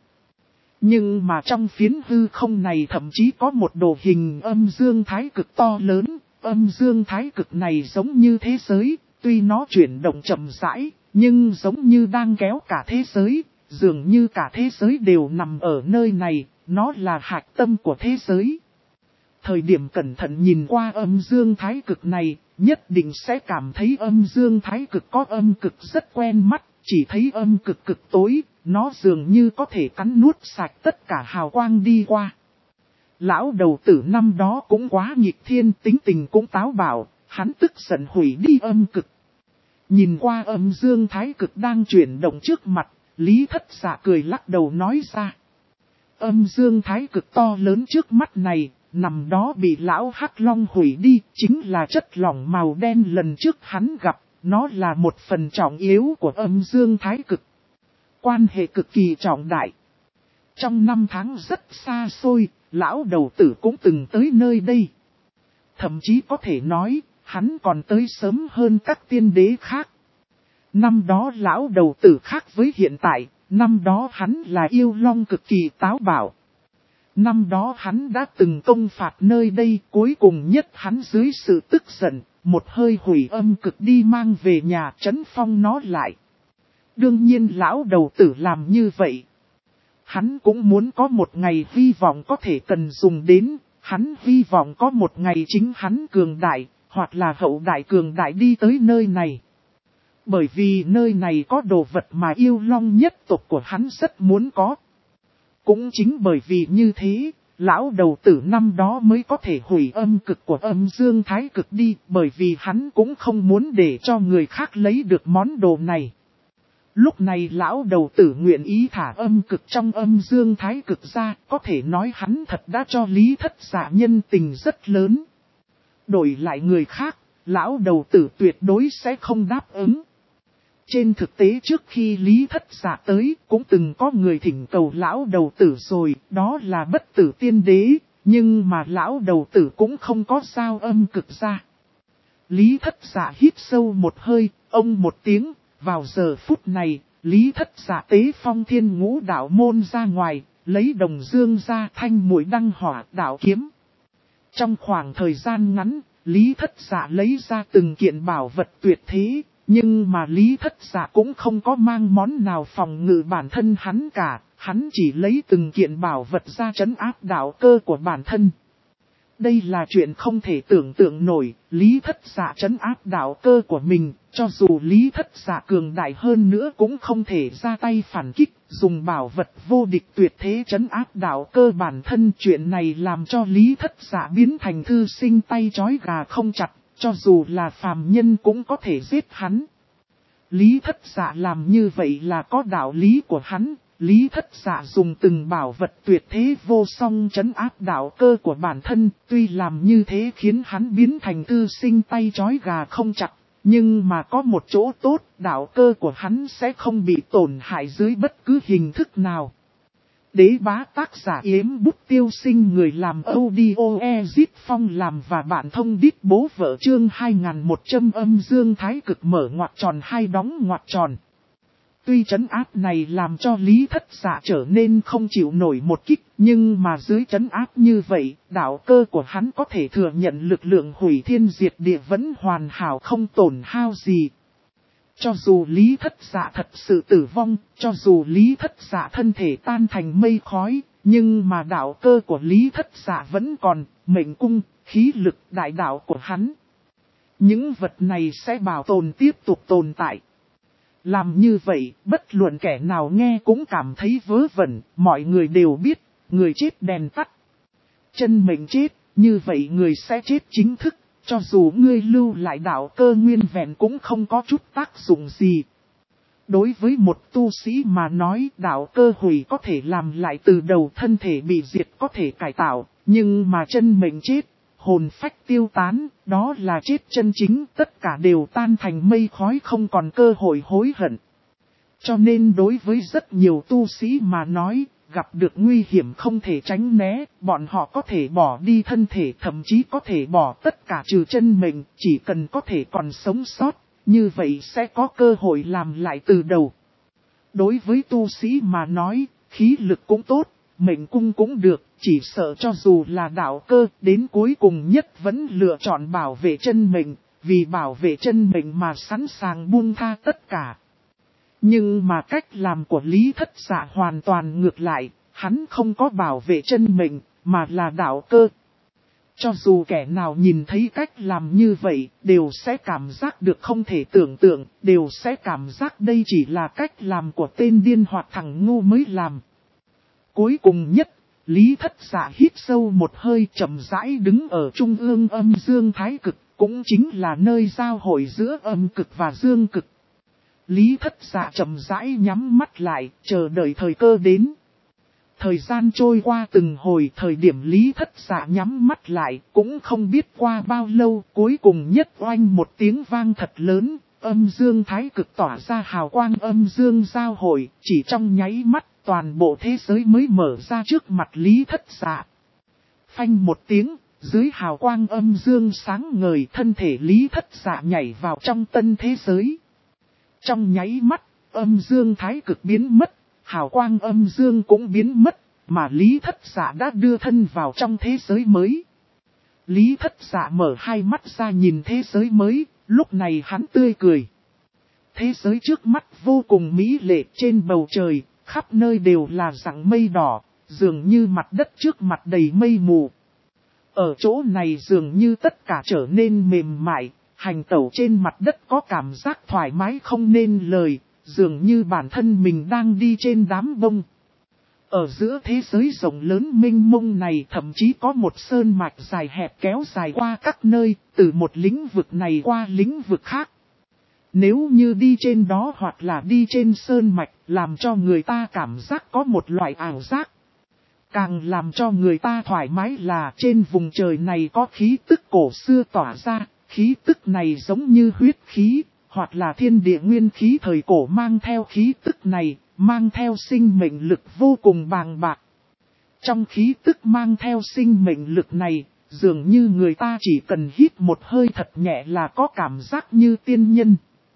Nhưng mà trong phiến hư không này thậm chí có một đồ hình âm dương thái cực to lớn, âm dương thái cực này giống như thế giới, tuy nó chuyển động chậm rãi, nhưng giống như đang kéo cả thế giới, dường như cả thế giới đều nằm ở nơi này, nó là hạch tâm của thế giới. Thời điểm cẩn thận nhìn qua âm dương thái cực này, nhất định sẽ cảm thấy âm dương thái cực có âm cực rất quen mắt, chỉ thấy âm cực cực tối, nó dường như có thể cắn nuốt sạch tất cả hào quang đi qua. Lão đầu tử năm đó cũng quá nghịch thiên, tính tình cũng táo bạo, hắn tức giận hủy đi âm cực. Nhìn qua âm dương thái cực đang chuyển động trước mặt, Lý Thất Dạ cười lắc đầu nói ra. Âm dương thái cực to lớn trước mắt này, nằm đó bị lão Hắc Long hủy đi, chính là chất lỏng màu đen lần trước hắn gặp, nó là một phần trọng yếu của âm dương thái cực. Quan hệ cực kỳ trọng đại. Trong năm tháng rất xa xôi, lão đầu tử cũng từng tới nơi đây. Thậm chí có thể nói, hắn còn tới sớm hơn các tiên đế khác. Năm đó lão đầu tử khác với hiện tại, năm đó hắn là yêu long cực kỳ táo bạo. Năm đó hắn đã từng công phạt nơi đây, cuối cùng nhất hắn dưới sự tức giận, một hơi hủy âm cực đi mang về nhà trấn phong nó lại. Đương nhiên lão đầu tử làm như vậy. Hắn cũng muốn có một ngày hy vọng có thể cần dùng đến, hắn hy vọng có một ngày chính hắn cường đại, hoặc là hậu đại cường đại đi tới nơi này. Bởi vì nơi này có đồ vật mà yêu long nhất tộc của hắn rất muốn có. Cũng chính bởi vì như thế, lão đầu tử năm đó mới có thể hủy âm cực của âm dương thái cực đi, bởi vì hắn cũng không muốn để cho người khác lấy được món đồ này. Lúc này lão đầu tử nguyện ý thả âm cực trong âm dương thái cực ra, có thể nói hắn thật đã cho Lý Thất Dạ nhân tình rất lớn. Đổi lại người khác, lão đầu tử tuyệt đối sẽ không đáp ứng. Trên thực tế trước khi Lý Thất Dạ tới, cũng từng có người thỉnh cầu lão đầu tử rồi, đó là Bất Tử Tiên Đế, nhưng mà lão đầu tử cũng không có sao âm cực ra. Lý Thất Dạ hít sâu một hơi, ông một tiếng, vào giờ phút này, Lý Thất Dạ tế phong thiên ngũ đạo môn ra ngoài, lấy đồng dương ra thanh mũi đăng hỏa đạo kiếm. Trong khoảng thời gian ngắn, Lý Thất Dạ lấy ra từng kiện bảo vật tuyệt thế. Nhưng mà Lý Thất Dạ cũng không có mang món nào phòng ngự bản thân hắn cả, hắn chỉ lấy từng kiện bảo vật ra trấn áp đạo cơ của bản thân. Đây là chuyện không thể tưởng tượng nổi, Lý Thất Dạ trấn áp đạo cơ của mình, cho dù Lý Thất Dạ cường đại hơn nữa cũng không thể ra tay phản kích, dùng bảo vật vô địch tuyệt thế trấn áp đạo cơ bản thân. Chuyện này làm cho Lý Thất Dạ biến thành thư sinh tay trói gà không chặt, cho dù là phàm nhân cũng có thể giết hắn. Lý Thất Dạ làm như vậy là có đạo lý của hắn. Lý Thất Dạ dùng từng bảo vật tuyệt thế vô song trấn áp đạo cơ của bản thân, tuy làm như thế khiến hắn biến thành thư sinh tay trói gà không chặt, nhưng mà có một chỗ tốt, đạo cơ của hắn sẽ không bị tổn hại dưới bất cứ hình thức nào. Đế bá tác giả Yếm Bút Tiêu Sinh, người làm audio Ezit Phong làm và bạn thông đít bố vợ chương 2100 âm dương thái cực mở ngoặc tròn hai đóng ngoặc tròn. Tuy trấn áp này làm cho Lý Thất Dạ trở nên không chịu nổi một kích, nhưng mà dưới trấn áp như vậy, đạo cơ của hắn có thể thừa nhận lực lượng hủy thiên diệt địa vẫn hoàn hảo không tổn hao gì. Cho dù Lý Thất Dạ thật sự tử vong, cho dù Lý Thất Dạ thân thể tan thành mây khói, nhưng mà đạo cơ của Lý Thất Dạ vẫn còn, mệnh cung, khí lực đại đạo của hắn. Những vật này sẽ bảo tồn tiếp tục tồn tại. Làm như vậy, bất luận kẻ nào nghe cũng cảm thấy vớ vẩn, mọi người đều biết, người chết đèn tắt. Chân mệnh chết, như vậy người sẽ chết chính thức, cho dù ngươi lưu lại đạo cơ nguyên vẹn cũng không có chút tác dụng gì. Đối với một tu sĩ mà nói đạo cơ hủy có thể làm lại từ đầu, thân thể bị diệt có thể cải tạo, nhưng mà chân mệnh chết, hồn phách tiêu tán, đó là chết chân chính, tất cả đều tan thành mây khói không còn cơ hội hối hận. Cho nên đối với rất nhiều tu sĩ mà nói, gặp được nguy hiểm không thể tránh né, bọn họ có thể bỏ đi thân thể, thậm chí có thể bỏ tất cả trừ chân mệnh, chỉ cần có thể còn sống sót, như vậy sẽ có cơ hội làm lại từ đầu. Đối với tu sĩ mà nói, khí lực cũng tốt, mệnh cung cũng được, chỉ sợ cho dù là đạo cơ, đến cuối cùng nhất vẫn lựa chọn bảo vệ chân mệnh, vì bảo vệ chân mệnh mà sẵn sàng buông tha tất cả. Nhưng mà cách làm của Lý Thất Dạ hoàn toàn ngược lại, hắn không có bảo vệ chân mệnh, mà là đạo cơ. Cho dù kẻ nào nhìn thấy cách làm như vậy, đều sẽ cảm giác được không thể tưởng tượng, đều sẽ cảm giác đây chỉ là cách làm của tên điên hoặc thằng ngu mới làm. Cuối cùng nhất, Lý Thất Dạ hít sâu một hơi, chậm rãi đứng ở trung ương âm dương thái cực, cũng chính là nơi giao hội giữa âm cực và dương cực. Lý Thất Dạ chậm rãi nhắm mắt lại, chờ đợi thời cơ đến. Thời gian trôi qua từng hồi, thời điểm Lý Thất Dạ nhắm mắt lại, cũng không biết qua bao lâu, cuối cùng nhất oanh một tiếng vang thật lớn, âm dương thái cực tỏa ra hào quang âm dương giao hội, chỉ trong nháy mắt, toàn bộ thế giới mới mở ra trước mặt Lý Thất Dạ. Phanh một tiếng, dưới hào quang âm dương sáng ngời, thân thể Lý Thất Dạ nhảy vào trong tân thế giới. Trong nháy mắt, âm dương thái cực biến mất, hào quang âm dương cũng biến mất, mà Lý Thất Dạ đã đưa thân vào trong thế giới mới. Lý Thất Dạ mở hai mắt ra nhìn thế giới mới, lúc này hắn tươi cười. Thế giới trước mắt vô cùng mỹ lệ, trên bầu trời, khắp nơi đều là rặng mây đỏ, dường như mặt đất trước mặt đầy mây mù. Ở chỗ này dường như tất cả trở nên mềm mại, hành tẩu trên mặt đất có cảm giác thoải mái không nên lời, dường như bản thân mình đang đi trên đám bông. Ở giữa thế giới rộng lớn mênh mông này thậm chí có một sơn mạch dài hẹp kéo dài qua các nơi, từ một lĩnh vực này qua lĩnh vực khác. Nếu như đi trên đó hoặc là đi trên sơn mạch, làm cho người ta cảm giác có một loại ảo giác. Càng làm cho người ta thoải mái là trên vùng trời này có khí tức cổ xưa tỏa ra, khí tức này giống như huyết khí, hoặc là thiên địa nguyên khí thời cổ mang theo khí tức này, mang theo sinh mệnh lực vô cùng bàng bạc. Trong khí tức mang theo sinh mệnh lực này, dường như người ta chỉ cần hít một hơi thật nhẹ là có cảm giác như tiên nhân.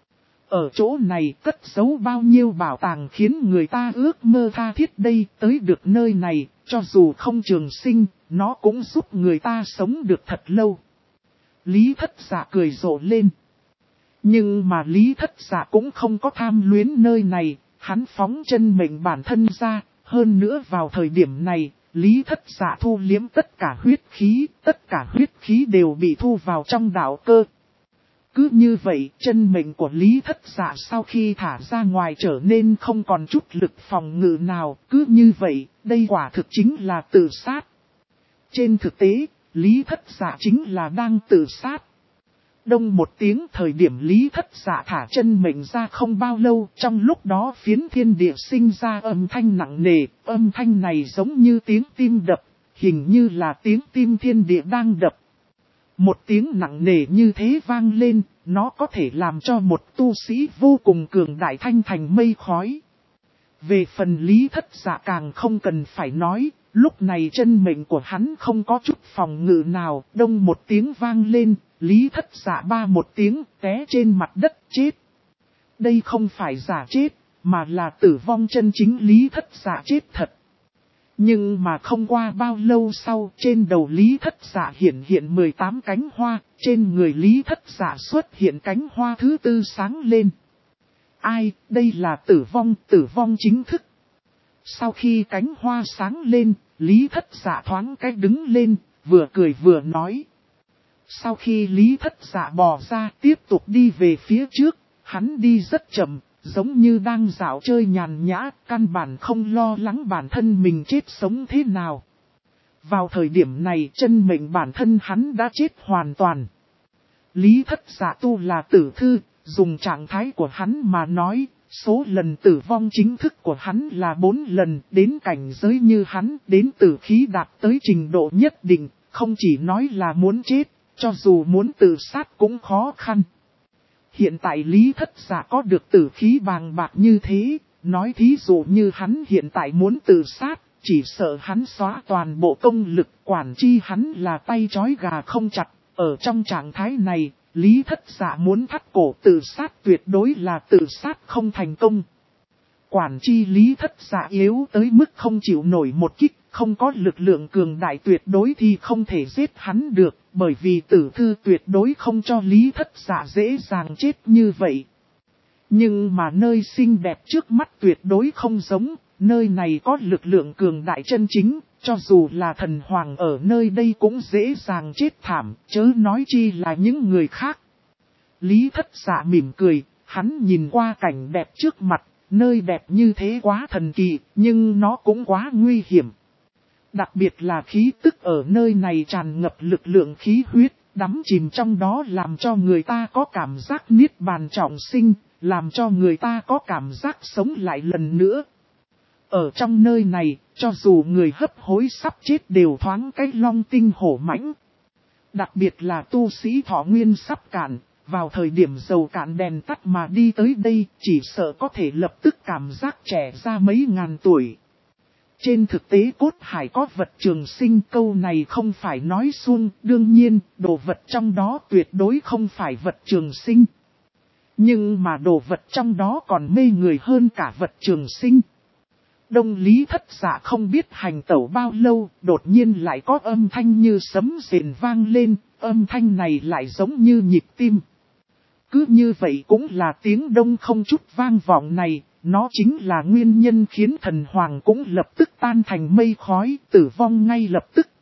Ở chỗ này cất giấu bao nhiêu bảo tàng khiến người ta ước mơ tha thiết đây, tới được nơi này, cho dù không trường sinh, nó cũng giúp người ta sống được thật lâu. Lý Thất Dạ cười rộ lên. Nhưng mà Lý Thất Dạ cũng không có tham luyến nơi này, hắn phóng chân mệnh bản thân ra, hơn nữa vào thời điểm này, Lý Thất Dạ thu liếm tất cả huyết khí đều bị thu vào trong đạo cơ. Cứ như vậy, chân mệnh của Lý Thất Dạ sau khi thả ra ngoài trở nên không còn chút lực phòng ngự nào. Cứ như vậy, đây quả thực chính là tự sát. Trên thực tế, Lý Thất Dạ chính là đang tự sát. Đông một tiếng, thời điểm Lý Thất Dạ thả chân mệnh ra không bao lâu, trong lúc đó phiến thiên địa sinh ra âm thanh nặng nề. Âm thanh này giống như tiếng tim đập, hình như là tiếng tim thiên địa đang đập. Một tiếng nặng nề như thế vang lên, nó có thể làm cho một tu sĩ vô cùng cường đại thanh thành mây khói. Về phần Lý Thất Dạ càng không cần phải nói, lúc này chân mệnh của hắn không có chút phòng ngự nào, đông một tiếng vang lên, Lý Thất Dạ ba một tiếng té trên mặt đất chết. Đây không phải giả chết, mà là tử vong chân chính. Lý Thất Dạ chết thật. Nhưng mà không qua bao lâu sau, trên đầu Lý Thất Dạ hiện 18 cánh hoa, trên người Lý Thất Dạ xuất hiện cánh hoa thứ tư sáng lên. Ai, đây là tử vong chính thức. Sau khi cánh hoa sáng lên, Lý Thất Dạ thoáng cách đứng lên, vừa cười vừa nói. Sau khi Lý Thất Dạ bò ra tiếp tục đi về phía trước, hắn đi rất chậm, giống như đang dạo chơi nhàn nhã, căn bản không lo lắng bản thân mình chết sống thế nào. Vào thời điểm này chân mệnh bản thân hắn đã chết hoàn toàn. Lý Thất Dạ tu là tử thư, dùng trạng thái của hắn mà nói, số lần tử vong chính thức của hắn là 4 lần, đến cảnh giới như hắn, đến tử khí đạt tới trình độ nhất định, không chỉ nói là muốn chết, cho dù muốn tự sát cũng khó khăn. Hiện tại Lý Thất Dạ có được tử khí bàng bạc như thế, nói thí dụ như hắn hiện tại muốn tự sát, chỉ sợ hắn xóa toàn bộ công lực, quản chi hắn là tay trói gà không chặt. Ở trong trạng thái này, Lý Thất Dạ muốn thắt cổ tự sát tuyệt đối là tự sát không thành công. Quản chi Lý Thất Dạ yếu tới mức không chịu nổi một kích, không có lực lượng cường đại tuyệt đối thì không thể giết hắn được, bởi vì tử thư tuyệt đối không cho Lý Thất Dạ dễ dàng chết như vậy. Nhưng mà nơi xinh đẹp trước mắt tuyệt đối không giống, nơi này có lực lượng cường đại chân chính, cho dù là thần hoàng ở nơi đây cũng dễ dàng chết thảm, chớ nói chi là những người khác. Lý Thất Dạ mỉm cười, hắn nhìn qua cảnh đẹp trước mặt, nơi đẹp như thế quá thần kỳ, nhưng nó cũng quá nguy hiểm. Đặc biệt là khí tức ở nơi này tràn ngập lực lượng khí huyết, đắm chìm trong đó làm cho người ta có cảm giác niết bàn trọng sinh, làm cho người ta có cảm giác sống lại lần nữa. Ở trong nơi này, cho dù người hấp hối sắp chết đều thoáng cái long tinh hổ mãnh. Đặc biệt là tu sĩ thọ nguyên sắp cạn, vào thời điểm dầu cạn đèn tắt mà đi tới đây, chỉ sợ có thể lập tức cảm giác trẻ ra mấy ngàn tuổi. Trên thực tế cốt hải có vật trường sinh, câu này không phải nói suông, đương nhiên, đồ vật trong đó tuyệt đối không phải vật trường sinh. Nhưng mà đồ vật trong đó còn mê người hơn cả vật trường sinh. Đông Lý Thất Dạ không biết hành tẩu bao lâu, đột nhiên lại có âm thanh như sấm rền vang lên, âm thanh này lại giống như nhịp tim. Cứ như vậy cũng là tiếng đông không chút vang vọng này, nó chính là nguyên nhân khiến thần hoàng cũng lập tức tan thành mây khói, tử vong ngay lập tức.